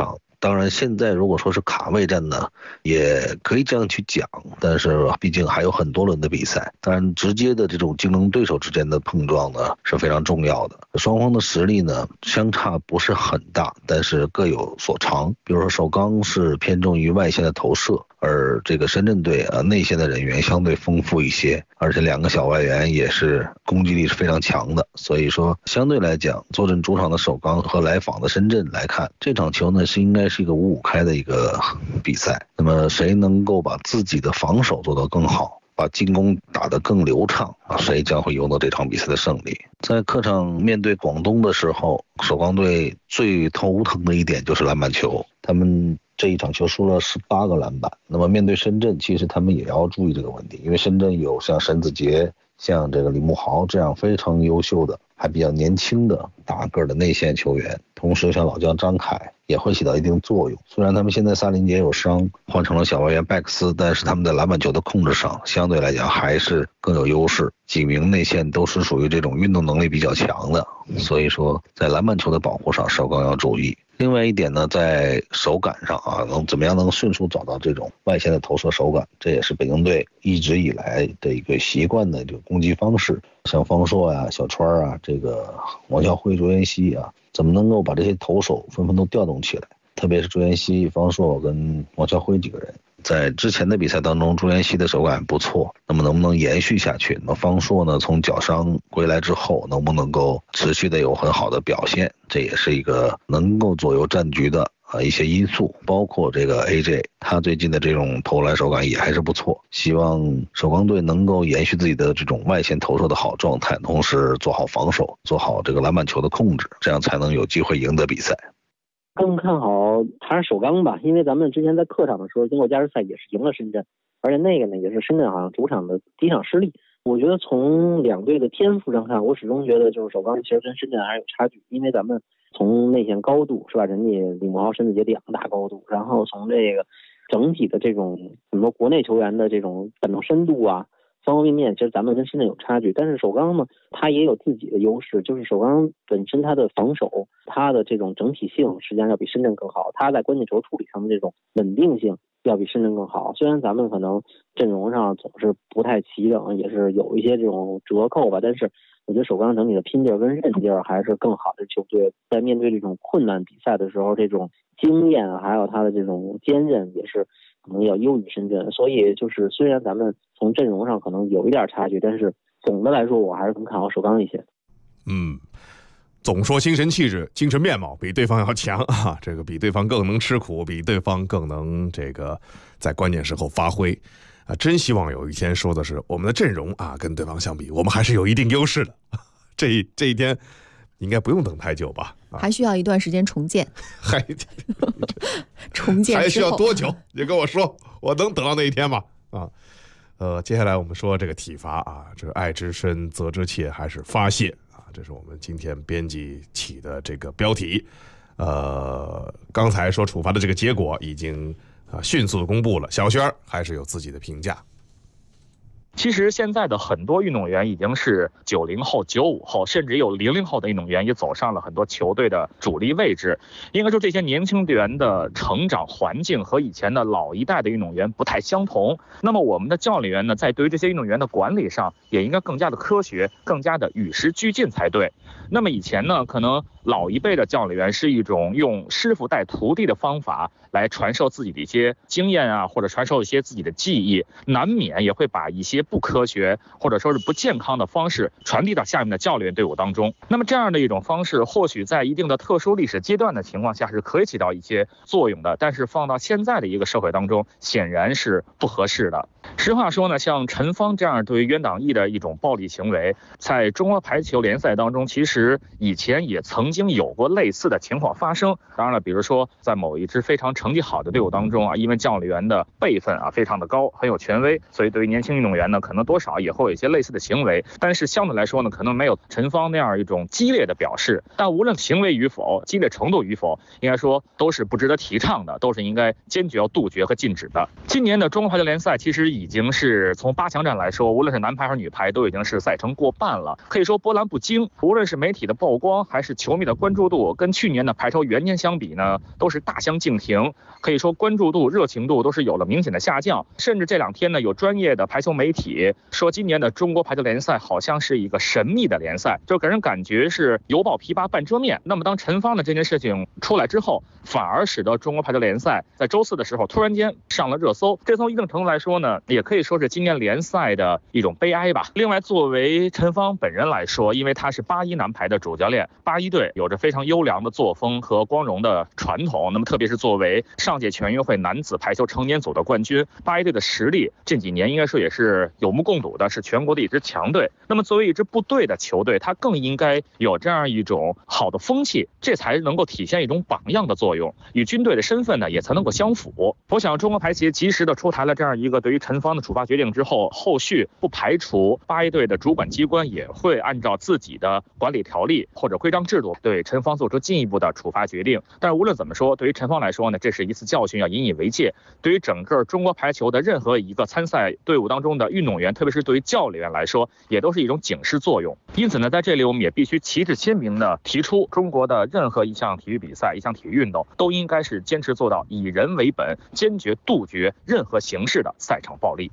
当然现在如果说是卡位战呢，也可以这样去讲，但是毕竟还有很多轮的比赛，当然直接的这种竞争对手之间的碰撞呢是非常重要的。双方的实力呢相差不是很大，但是各有所长。比如说首钢是偏重于外线的投射，而这个深圳队内线的人员相对丰富一些，而且2个小外援也是攻击力是非常强的，所以说相对来讲，坐镇主场的首钢和来访的深圳来看，这场球呢应该是一个5-5开的一个比赛。那么谁能够把自己的防守做得更好，把进攻打得更流畅，谁将会赢得这场比赛的胜利。在客场面对广东的时候，首钢队最头疼的一点就是篮板球，他们这一场球输了18个篮板。那么面对深圳，其实他们也要注意这个问题，因为深圳有像沈子杰、像这个李慕豪这样非常优秀的还比较年轻的大个的内线球员，同时像老将张凯也会起到一定作用。虽然他们现在萨林杰有伤，换成了小外援拜克斯，但是他们在篮板球的控制上相对来讲还是更有优势，几名内线都是属于这种运动能力比较强的，所以说在篮板球的保护上首钢要注意。另外一点呢，在手感上能怎么样能迅速找到这种外线的投射手感，这也是北京队一直以来的一个习惯的这个攻击方式。像方硕呀、小川啊、这个王啸辉、卓妍希怎么能够把这些投手纷纷都调动起来？特别是卓妍希、方硕跟王啸辉几个人，在之前的比赛当中，卓妍希的手感不错，那么能不能延续下去？那么方硕呢，从脚伤归来之后，能不能够持续的有很好的表现？这也是一个能够左右战局的一些因素。包括这个 AJ， 他最近的这种投篮手感也还是不错。希望首钢队能够延续自己的这种外线投射的好状态，同时做好防守，做好这个篮板球的控制，这样才能有机会赢得比赛。 更看好还是首钢吧，因为咱们之前在客场的时候，经过加时赛也是赢了深圳，而且那个呢也是深圳好像主场的第一场失利。我觉得从两队的天赋上看，我始终觉得就是首钢其实跟深圳还是有差距，因为咱们从内线高度是吧，人家李慕豪、沈子杰2大高度，然后从这个整体的这种很多国内球员的这种本能深度方方面面，其实咱们跟深圳有差距。但是首钢呢，它也有自己的优势，就是首钢本身它的防守，它的这种整体性实际上要比深圳更好，它在关键球处理上的这种稳定性要比深圳更好。虽然咱们可能阵容上总是不太齐整，也是有一些这种折扣吧，但是我觉得首钢整体的拼劲儿跟韧劲儿还是更好的球队，在面对这种困难比赛的时候，这种经验还有它的这种坚韧也是可能要优于深圳。所以就是虽然咱们从阵容上可能有一点差距，但是总的来说我还是更看好首钢一些。 总说精神气质、精神面貌比对方要强这个比对方更能吃苦，比对方更能这个在关键时候发挥真希望有一天说的是我们的阵容跟对方相比，我们还是有一定优势的。这一天应该不用等太久吧？ 还需要一段时间重建。重建还需要多久？你跟我说，我能等到那一天吗？接下来我们说这个体罚这个爱之深责之切还是发泄这是我们今天编辑起的这个标题。刚才说处罚的这个结果已经迅速的公布了，小轩还是有自己的评价。 其实现在的很多运动员已经是90后、95后，甚至有00后的运动员也走上了很多球队的主力位置。应该说这些年轻队员的成长环境和以前的老一代的运动员不太相同。那么我们的教练员呢，在对于这些运动员的管理上也应该更加的科学，更加的与时俱进才对。那么以前呢，可能老一辈的教练员是一种用师傅带徒弟的方法来传授自己的一些经验或者传授一些自己的技艺，难免也会把一些不科学或者说是不健康的方式传递到下面的教练队伍当中。那么这样的一种方式，或许在一定的特殊历史阶段的情况下是可以起到一些作用的，但是放到现在的一个社会当中，显然是不合适的。实话说呢，像陈芳这样对于冤党义的一种暴力行为，在中国排球联赛当中，其实以前也曾经有过类似的情况发生。当然了，比如说在某一支非常成绩好的队伍当中因为教练员的辈分非常的高，很有权威，所以对于年轻运动员呢，可能多少也会有一些类似的行为。但是相对来说呢，可能没有陈芳那样一种激烈的表示。但无论行为与否，激烈程度与否，应该说都是不值得提倡的，都是应该坚决要杜绝和禁止的。今年的中国排球联赛其实已经是从8强战来说，无论是男排还是女排都已经是赛程过半了，可以说波澜不惊。无论是媒体的曝光还是球迷的关注度，跟去年的排球元年相比呢，都是大相径庭。可以说关注度、热情度都是有了明显的下降。甚至这2天呢，有专业的排球媒体说，今年的中国排球联赛好像是一个神秘的联赛，就给人感觉是犹抱琵琶半遮面。那么当陈芳的这件事情出来之后，反而使得中国排球联赛在周4的时候突然间上了热搜。这从一定程度来说呢，也可以说是今年联赛的一种悲哀吧。另外，作为陈芳本人来说，因为他是81男排的主教练，81队有着非常优良的作风和光荣的传统。那么特别是作为上届全运会男子排球成年组的冠军，81队的实力近几年应该说也是有目共睹的，是全国的一支强队。那么作为一支部队的球队，它更应该有这样一种好的风气，这才能够体现一种榜样的作用，与军队的身份呢也才能够相符。我想中国排协及时的出台了这样一个对于陈芳的处罚决定之后，后续不排除81队的主管机关也会按照自己的管理条例或者规章制度对陈芳做出进一步的处罚决定。但是无论怎么说，对于陈芳来说呢，这是一次教训，要引以为戒。对于整个中国排球的任何一个参赛队伍当中的运动员，特别是对于教练员来说，也都是一种警示作用。因此呢，在这里我们也必须旗帜鲜明地提出，中国的任何一项体育比赛、一项体育运动，都应该是坚持做到以人为本，坚决杜绝任何形式的赛场暴力。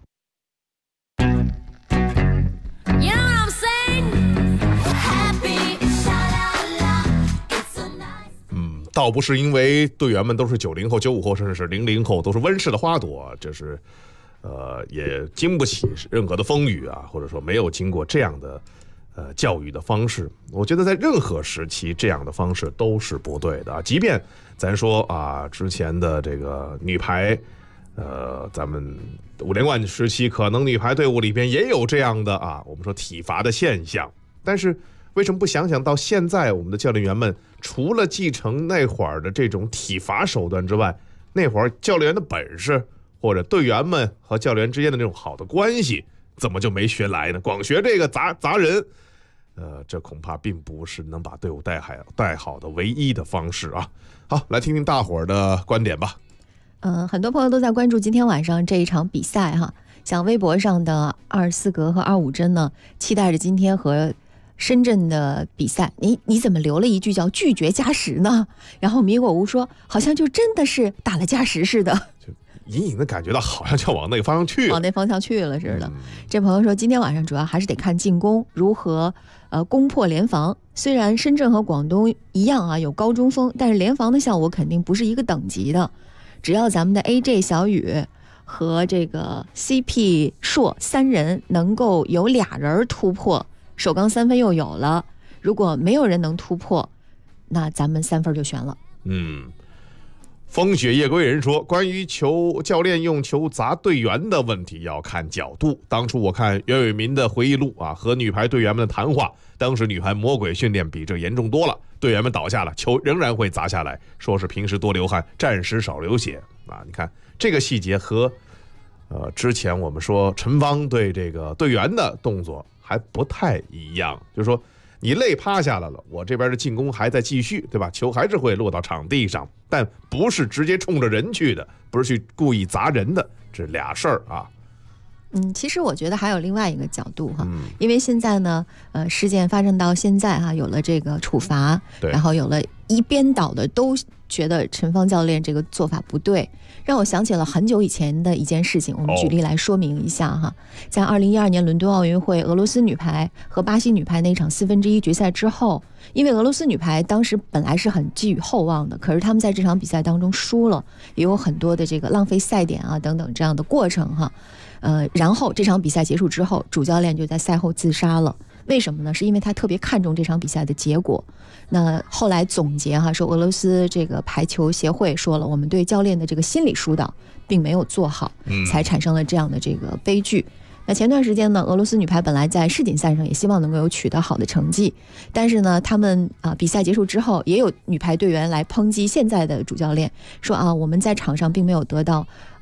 倒不是因为队员们都是90后、95后，甚至是00后，都是温室的花朵，这是也经不起任何的风雨啊，或者说没有经过这样的教育的方式。我觉得在任何时期这样的方式都是不对的。即便咱说啊，之前的这个女排咱们5连冠时期，可能女排队伍里边也有这样的我们说体罚的现象，但是为什么不想想到现在我们的教练员们除了继承那会儿的这种体罚手段之外，那会儿教练员的本事或者队员们和教练员之间的这种好的关系怎么就没学来呢？光学这个砸人，这恐怕并不是能把队伍带好的唯一的方式啊。好，来听听大伙儿的观点吧。 很多朋友都在关注今天晚上这一场比赛哈，像微博上的24格和25帧呢，期待着今天和深圳的比赛。你怎么留了一句叫拒绝加时呢？然后米果屋说好像就真的是打了加时似的， 就隐隐的感觉到好像就往那个方向去了， 往那方向去了似的。这朋友说今天晚上主要还是得看进攻如何攻破联防。虽然深圳和广东一样有高中锋，但是联防的效果肯定不是一个等级的。只要咱们的 AJ 小雨和这个 CP 硕3人能够有俩人突破，首钢3分又有了，如果没有人能突破，那咱们3分就悬了。 风雪夜归人说，关于教练用球砸队员的问题要看角度。当初我看袁伟民的回忆录和女排队员们的谈话，当时女排魔鬼训练比这严重多了，队员们倒下了，球仍然会砸下来，说是平时多流汗，战时少流血你看这个细节和之前我们说陈芳对这个队员的动作还不太一样，就是说你累趴下来了，我这边的进攻还在继续，对吧？球还是会落到场地上，但不是直接冲着人去的，不是去故意砸人的，这俩事儿啊。 其实我觉得还有另外一个角度因为现在呢，事件发生到现在有了这个处罚，然后有了一边倒的都觉得陈芳教练这个做法不对，让我想起了很久以前的一件事情。我们举例来说明一下在2012年伦敦奥运会，俄罗斯女排和巴西女排那场1/4决赛之后，因为俄罗斯女排当时本来是很寄予厚望的，可是他们在这场比赛当中输了，也有很多的这个浪费赛点等等这样的过程然后这场比赛结束之后，主教练就在赛后自杀了。为什么呢？是因为他特别看重这场比赛的结果。那后来总结说俄罗斯这个排球协会说了，我们对教练的这个心理疏导并没有做好，才产生了这样的这个悲剧。那前段时间呢，俄罗斯女排本来在世锦赛上也希望能够有取得好的成绩，但是呢，他们比赛结束之后，也有女排队员来抨击现在的主教练，说我们在场上并没有得到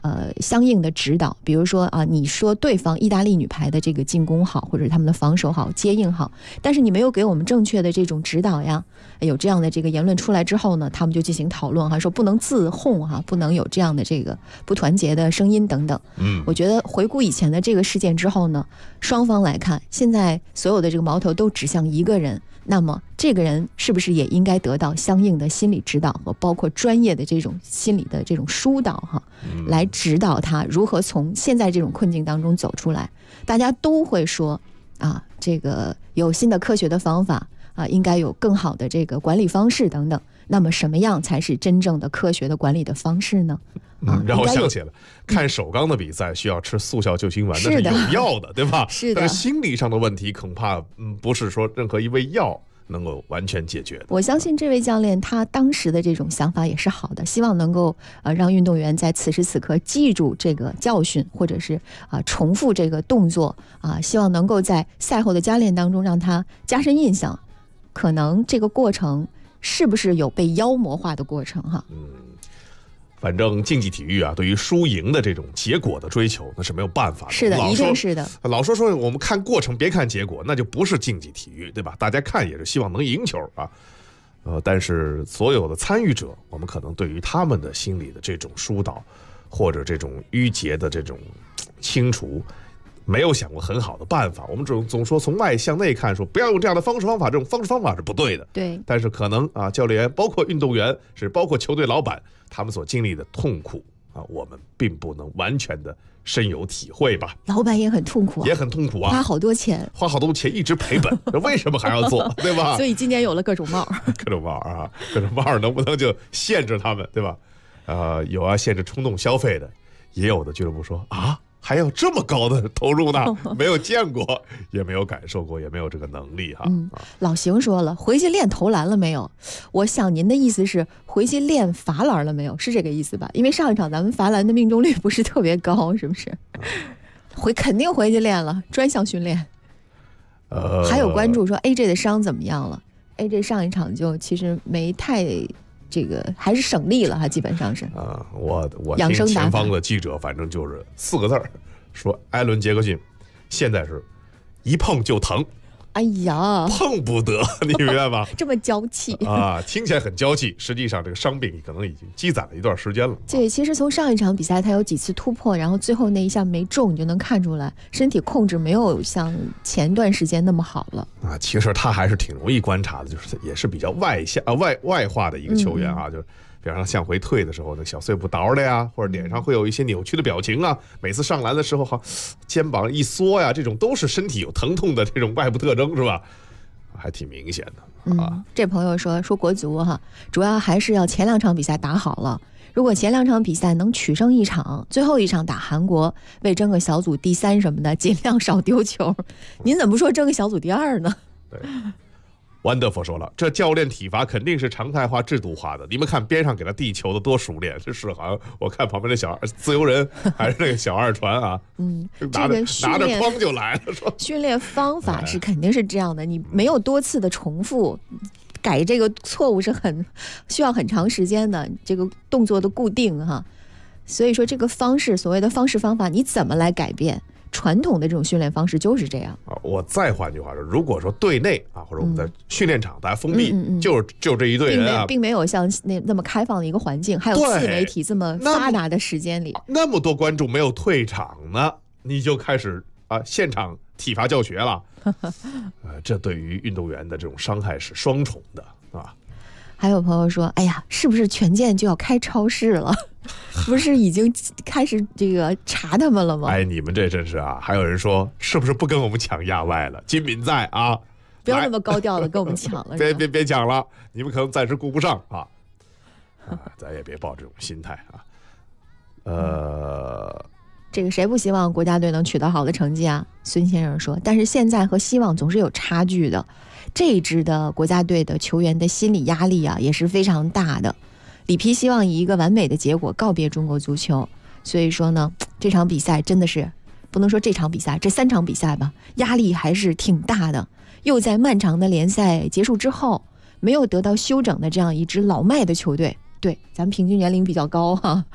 相应的指导，比如说啊，你说对方意大利女排的这个进攻好，或者他们的防守好、接应好，但是你没有给我们正确的这种指导呀。有这样的这个言论出来之后呢，他们就进行讨论哈，说不能自哄哈，不能有这样的这个不团结的声音等等。我觉得回顾以前的这个事件之后呢，双方来看，现在所有的这个矛头都指向一个人，那么这个人是不是也应该得到相应的心理指导和包括专业的这种心理的这种疏导哈，来指导他如何从现在这种困境当中走出来。大家都会说啊，这个有新的科学的方法啊，应该有更好的这个管理方式等等。那么什么样才是真正的科学的管理的方式呢？ 让我想起了看首钢的比赛需要吃速效救心丸，那是有药的，对吧？ 是的。 但是心理上的问题恐怕不是说任何一味药能够完全解决的。 我相信这位教练他当时的这种想法也是好的，希望能够让运动员在此时此刻记住这个教训，或者是重复这个动作希望能够在赛后的加练当中让他加深印象。可能这个过程是不是有被妖魔化的过程哈？ 反正竞技体育啊，对于输赢的这种结果的追求，那是没有办法的。 是的，一定是的。 老说我们看过程，别看结果，那就不是竞技体育，对吧？大家看也是希望能赢球啊。但是所有的参与者，我们可能对于他们的心理的这种疏导，或者这种淤结的这种清除，没有想过很好的办法。我们总说从外向内看，说不要用这样的方式方法，这种方式方法是不对的。 对。 但是可能教练员包括运动员，是包括球队老板，他们所经历的痛苦我们并不能完全的深有体会吧。 老板也很痛苦也很痛苦花好多钱一直赔本，为什么还要做，对吧？ 所以今年有了各种帽各种帽能不能就限制他们，对吧？有限制冲动消费的，也有的俱乐部说还有这么高的投入呢？没有见过，也没有感受过，也没有这个能力哈。 老邢说了，回去练投篮了没有？我想您的意思是回去练罚篮了没有？是这个意思吧？因为上一场咱们罚篮的命中率不是特别高，是不是？肯定回去练了，专项训练。还有关注说 AJ 的伤怎么样了 ？AJ 上一场就其实没太。这个还是省力了哈，基本上是我听前方的记者，反正就是4个字说艾伦·杰克逊现在是一碰就疼。 哎呀， 碰不得，你明白吗？ 这么娇气听起来很娇气，实际上这个伤病可能已经积攒了一段时间了。 对，其实从上一场比赛他有几次突破，然后最后那一下没中，你就能看出来身体控制没有像前段时间那么好了其实他还是挺容易观察的，就是也是比较外化的一个球员就是比方说向回退的时候，那小碎步倒的呀，或者脸上会有一些扭曲的表情每次上篮的时候肩膀一缩呀，这种都是身体有疼痛的这种外部特征，是吧？还挺明显的这朋友说国足主要还是要前2场比赛打好了。如果前2场比赛能取胜1场，最后1场打韩国，为争个小组第3什么的，尽量少丢球。您怎么不说争个小组第2呢？ 对。Wonderful 说了，这教练体罚肯定是常态化、制度化的。你们看边上给他递球的多熟练，这是好像我看旁边的自由人还是那个小二传拿着筐就来了。说训练方法是肯定是这样的，你没有多次的重复，改这个错误是需要很长时间的，这个动作的固定所以说这个方式，所谓的方式方法，你怎么来改变？传统的这种训练方式就是这样我再换句话说，如果说队内或者我们在训练场大家封闭，就这一队人并没有像那么开放的一个环境，还有自媒体这么发达的时间里， 那么多观众没有退场呢，你就开始现场体罚教学了这对于运动员的这种伤害是双重的还有朋友说，哎呀，是不是权健就要开超市了？不是已经开始这个查他们了吗？ 你们这真是还有人说，是不是不跟我们抢亚外了？金敏在不要那么高调的跟我们抢了别抢了，你们可能暂时顾不上咱也别抱这种心态这个谁不希望国家队能取得好的成绩孙先生说，但是现在和希望总是有差距的。这一支的国家队的球员的心理压力也是非常大的。里皮希望以一个完美的结果告别中国足球，所以说呢，这场比赛真的是不能说这场比赛，这3场比赛吧，压力还是挺大的。又在漫长的联赛结束之后，没有得到休整的这样一支老迈的球队，对，咱们平均年龄比较高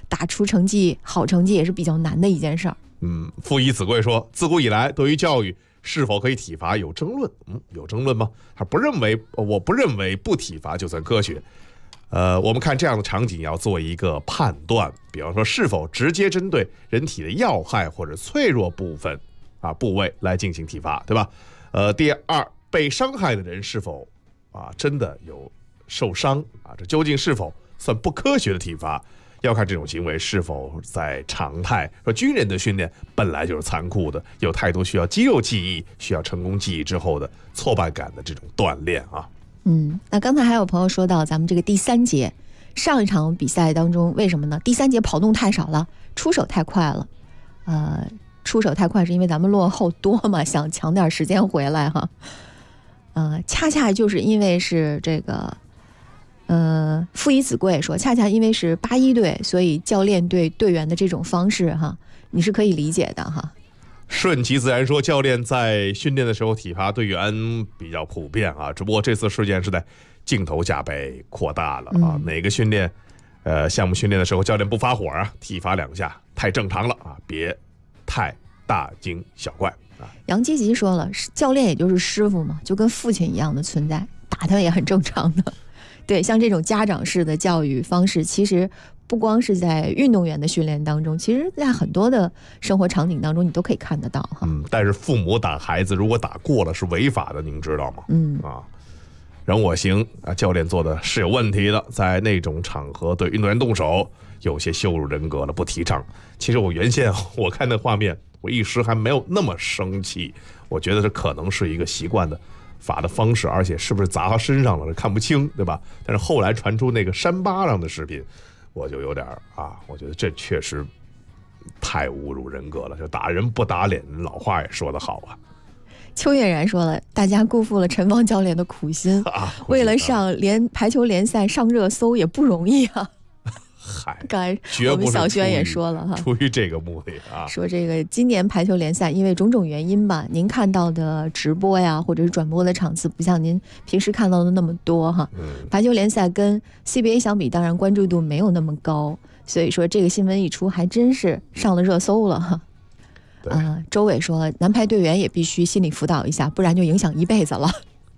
打出成绩好成绩也是比较难的一件事儿。 傅以子贵说，自古以来对于教育是否可以体罚有争论。有争论吗？我不认为不体罚就算科学。我们看这样的场景要做一个判断，比方说是否直接针对人体的要害或者脆弱部位来进行体罚，对吧？第二，被伤害的人是否真的有受伤这究竟是否算不科学的体罚？要看这种行为是否在常态。说军人的训练本来就是残酷的，有太多需要肌肉记忆、需要成功记忆之后的挫败感的这种锻炼啊。 那刚才还有朋友说到咱们这个第3节上一场比赛当中，为什么呢？第3节跑动太少了，出手太快了。出手太快是因为咱们落后多嘛，想抢点时间回来哈。恰恰就是因为是这个，傅以子贵说，恰恰因为是81队，所以教练对队员的这种方式哈，你是可以理解的哈。 顺其自然说，教练在训练的时候体罚队员比较普遍只不过这次事件是在镜头下被扩大了哪个训练项目训练的时候教练不发火体罚2下太正常了别太大惊小怪杨基吉说了，教练也就是师傅嘛，就跟父亲一样的存在，打他也很正常的。对，像这种家长式的教育方式，其实不光是在运动员的训练当中，其实在很多的生活场景当中你都可以看得到哈。 但是父母打孩子如果打过了是违法的，您知道吗？人我行教练做的是有问题的，在那种场合对运动员动手有些羞辱人格了，不提倡。其实我原先我看那画面，我一时还没有那么生气，我觉得这可能是一个习惯的罚的方式，而且是不是砸他身上了看不清，对吧？但是后来传出那个扇巴掌的视频，我就有点我觉得这确实太侮辱人格了，就打人不打脸，老话也说得好邱月然说了，大家辜负了陈芳教练的苦心，为了上排球联赛上热搜也不容易刚才我们小轩也说了出于这个目的说这个今年排球联赛因为种种原因吧，您看到的直播呀或者是转播的场次不像您平时看到的那么多排球联赛跟 CBA 相比，当然关注度没有那么高，所以说这个新闻一出还真是上了热搜了周伟说，男排队员也必须心理辅导一下，不然就影响一辈子了。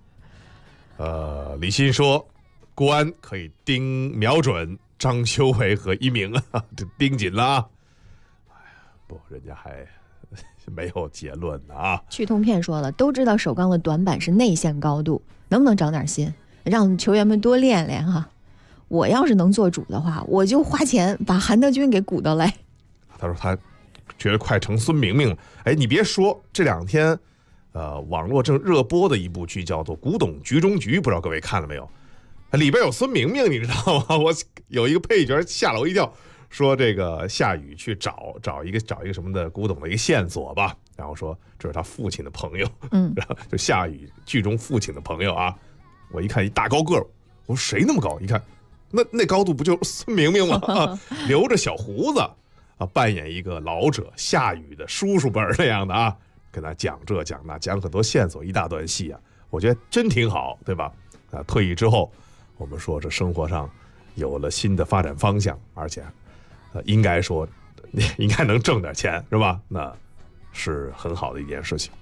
李欣说，国安可以瞄准张修为和一鸣这盯紧了不，人家还没有结论呢去通片说了，都知道首钢的短板是内线高度，能不能长点心，让球员们多练练我要是能做主的话，我就花钱把韩德君给鼓捣来。 他说他觉得快成孙明明了。你别说，这2天网络正热播的一部剧叫做《古董局中局》，不知道各位看了没有？里边有孙明明，你知道吗？我有一个配角吓了我一跳，说这个夏雨去找一个什么的古董的一个线索吧，然后说这是他父亲的朋友，然后就夏雨剧中父亲的朋友我一看一大高个儿，我说谁那么高？一看那高度不就是孙明明吗？留着小胡子扮演一个老者夏雨的叔叔辈那样的跟他讲这讲那，讲很多线索，一大段戏我觉得真挺好，对吧？退役之后，我们说这生活上有了新的发展方向，而且应该说应该能挣点钱，是吧？那是很好的一件事情。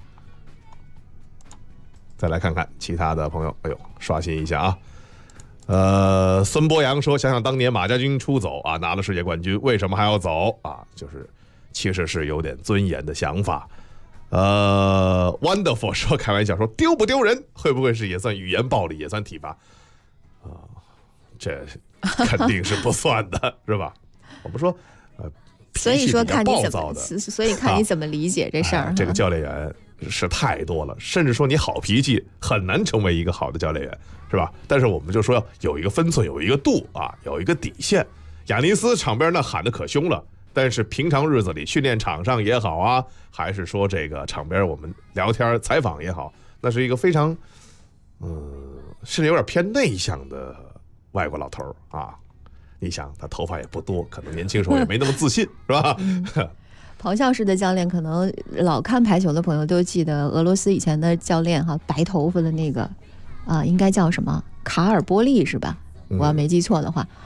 再来看看其他的朋友，刷新一下孙博洋说，想想当年马家军出走拿了世界冠军，为什么还要走就是其实是有点尊严的想法。Wonderful 说，开玩笑说，丢不丢人？会不会是也算语言暴力，也算体罚这肯定是不算的是吧？我们说所以说看你怎么，所以看你怎么理解这事儿。 这个教练员是太多了，甚至说你好脾气很难成为一个好的教练员，是吧？但是我们就说要有一个分寸，有一个度有一个底线。亚尼斯场边那喊得可凶了，但是平常日子里训练场上也好还是说这个场边我们聊天采访也好，那是一个非常甚至有点偏内向的外国老头你想他头发也不多，可能年轻时候也没那么自信是吧？ 咆哮式的教练，可能老看排球的朋友都记得俄罗斯以前的教练白头发的那个应该叫什么卡尔波利是吧？我要没记错的话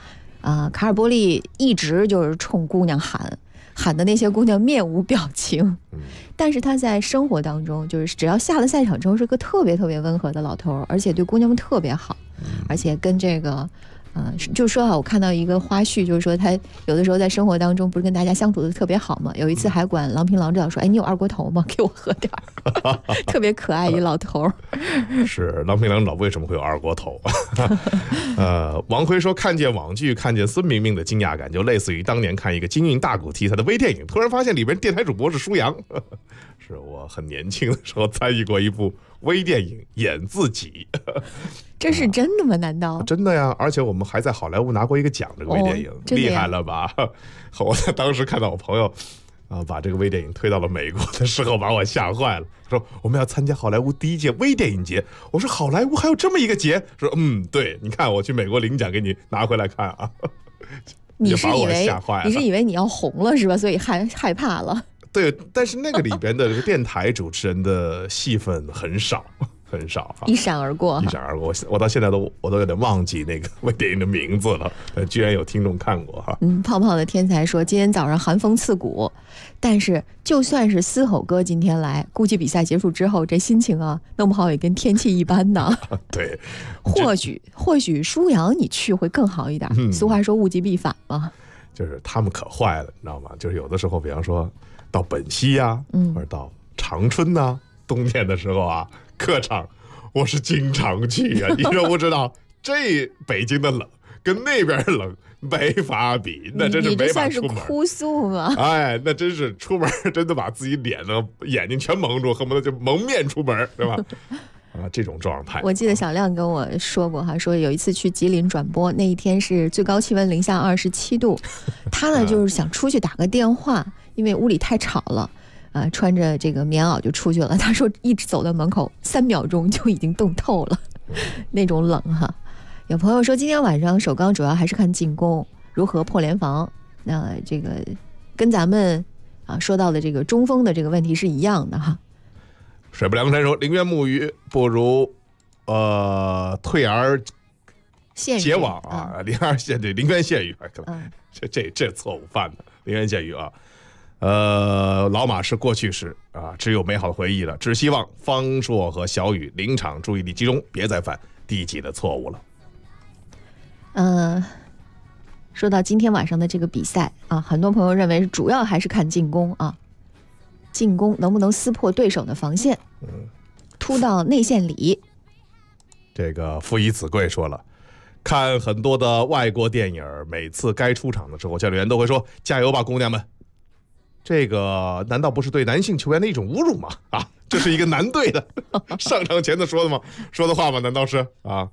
卡尔波利一直就是冲姑娘喊的那些姑娘面无表情，但是他在生活当中，就是只要下了赛场之后，是个特别特别温和的老头，而且对姑娘们特别好，而且跟这个就说我看到一个花絮，就是说他有的时候在生活当中不是跟大家相处的特别好吗？有一次还管郎平郎指导说：“哎，你有二锅头吗？给我喝点儿。”特别可爱一老头。 是郎平郎指导为什么会有二锅头？王辉说看见网剧，看见孙明明的惊讶感，就类似于当年看一个京韵大鼓题材的微电影，突然发现里边电台主播是舒阳。是我很年轻的时候参与过一部微电影，演自己。 这是真的吗？难道真的呀？而且我们还在好莱坞拿过一个奖，这个微电影厉害了吧？我当时看到我朋友把这个微电影推到了美国的时候，把我吓坏了。说我们要参加好莱坞第1届微电影节。我说好莱坞还有这么一个节？说对，你看我去美国领奖，给你拿回来看啊。 你是以为你要红了是吧？所以害怕了。 对，但是那个里边的这个电台主持人的戏份很少。很少一闪而过， 我到现在我都有点忘记那个微电影的名字了，居然有听众看过哈。 胖胖的天才说今天早上寒风刺骨，但是就算是嘶吼哥今天来，估计比赛结束之后这心情弄不好也跟天气一般呢。 对， 或许舒阳你去会更好一点。俗话说物极必反嘛。 就是他们可坏了，你知道吗？就是有的时候，比方说到本溪或者到长春冬天的时候客场我是经常去你说不知道，这北京的冷跟那边冷没法比，那真是没法出门。 你这算是哭诉吗？ 哎，那真是出门真的把自己脸眼睛全蒙住，恨不得就蒙面出门，对吧？这种状态。 我记得小亮跟我说过说有一次去吉林转播，那一天是最高气温零下27度，他呢就是想出去打个电话，因为屋里太吵了。穿着这个棉袄就出去了。他说一直走到门口3秒钟就已经冻透了，那种冷哈。有朋友说今天晚上首钢主要还是看进攻，如何破联防。那这个跟咱们说到的这个中锋的这个问题是一样的哈。 水不梁山说宁愿木鱼不如退而结网宁愿献语。这错误犯的，宁愿献语老马是过去式只有美好的回忆了，只希望方硕和小雨临场注意力集中，别再犯低级的错误了。说到今天晚上的这个比赛很多朋友认为主要还是看进攻进攻能不能撕破对手的防线，突到内线里。 这个父以子贵说了，看很多的外国电影，每次该出场的时候，教练员都会说加油吧姑娘们。这个难道不是对男性球员的一种侮辱吗？这是一个男队的上场前的说的话吗？难道是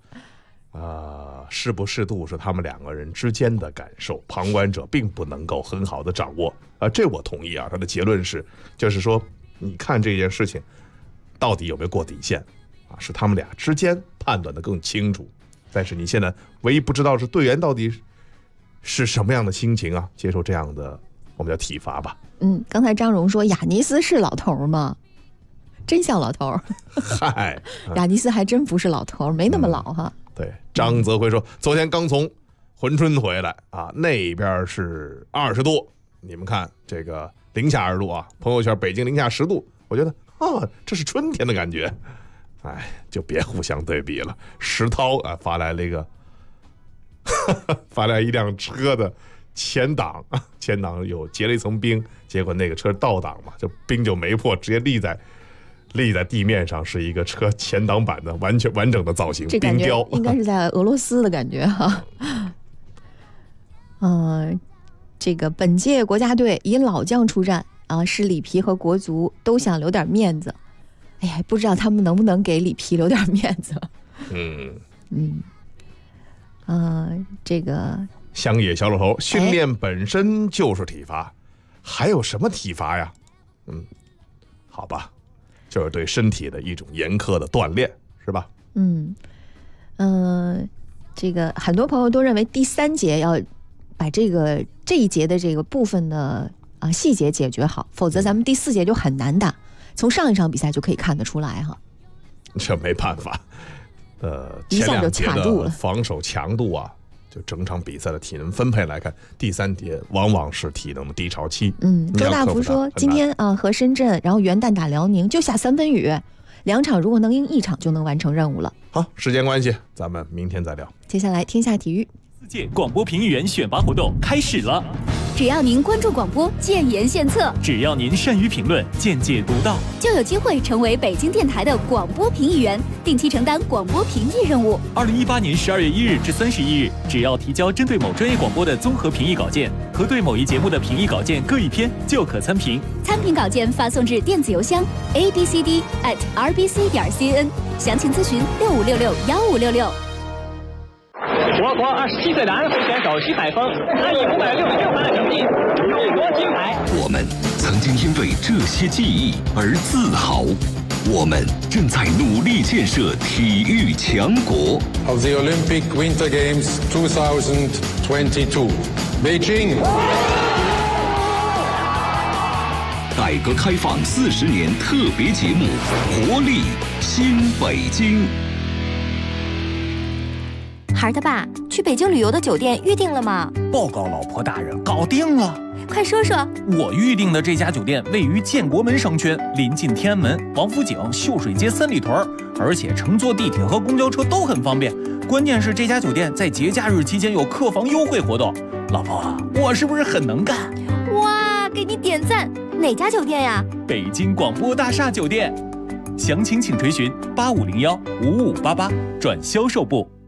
适不适度是他们2个人之间的感受，旁观者并不能够很好的掌握这我同意他的结论是，就是说你看这件事情到底有没有过底线是他们俩之间判断的更清楚。但是你现在唯一不知道是队员到底是什么样的心情接受这样的我们叫体罚吧。 刚才张荣说雅尼斯是老头吗？真像老头。 嗨， 雅尼斯还真不是老头，没那么老哈。 对，张泽辉说昨天刚从珲春回来那边是20度，你们看这个零下20度朋友圈北京零下10度，我觉得这是春天的感觉。就别互相对比了。石涛发来了一个发来一辆车的前挡有结了一层冰，结果那个车倒挡嘛，就冰就没破，直接立在地面上，是一个车前挡板的完整的造型， 这冰雕应该是在俄罗斯的感觉这个本届国家队以老将出战是里皮和国足都想留点面子。哎呀，不知道他们能不能给里皮留点面子。这个乡野小老头，训练本身就是体罚，还有什么体罚呀？好吧，就是对身体的一种严苛的锻炼，是吧？ 这个很多朋友都认为第3节要把这一节的这个部分的细节解决好，否则咱们第4节就很难打。从上一场比赛就可以看得出来这没办法。前2节的防守强度就整场比赛的体能分配来看，第3节往往是体能的低潮期。 周大福说今天和深圳，然后元旦打辽宁，就下3分雨，2场如果能赢1场就能完成任务了。 好，时间关系，咱们明天再聊。 接下来天下体育 4届广播评议员选拔活动开始了。 只要您关注广播，建言献策； 只要您善于评论，见解独到， 就有机会成为北京电台的广播评议员，定期承担广播评议任务。 2018年12月1日至31日，只要提交针对某专业广播的综合评议稿件和对某一节目的评议稿件各1篇，就可参评。 参评稿件发送至电子邮箱 abcd@rbc.cn， 详情咨询65661566。 我国27岁男会选手徐海峰，他以566分的成绩荣夺金牌。 我们曾经因为这些记忆而自豪，我们正在努力建设体育强国。 Of the Olympic Winter Games 2022, Beijing。 改革开放40年特别节目《活力新北京》。 孩儿他爸，去北京旅游的酒店预定了吗？ 报告老婆大人，搞定了。 快说说。 我预定的这家酒店位于建国门商圈，临近天安门、王府井、秀水街3里屯，而且乘坐地铁和公交车都很方便。关键是这家酒店在节假日期间有客房优惠活动。老婆，我是不是很能干？ 哇，给你点赞！哪家酒店呀？ 北京广播大厦酒店。详情请垂询8501-5588转销售部。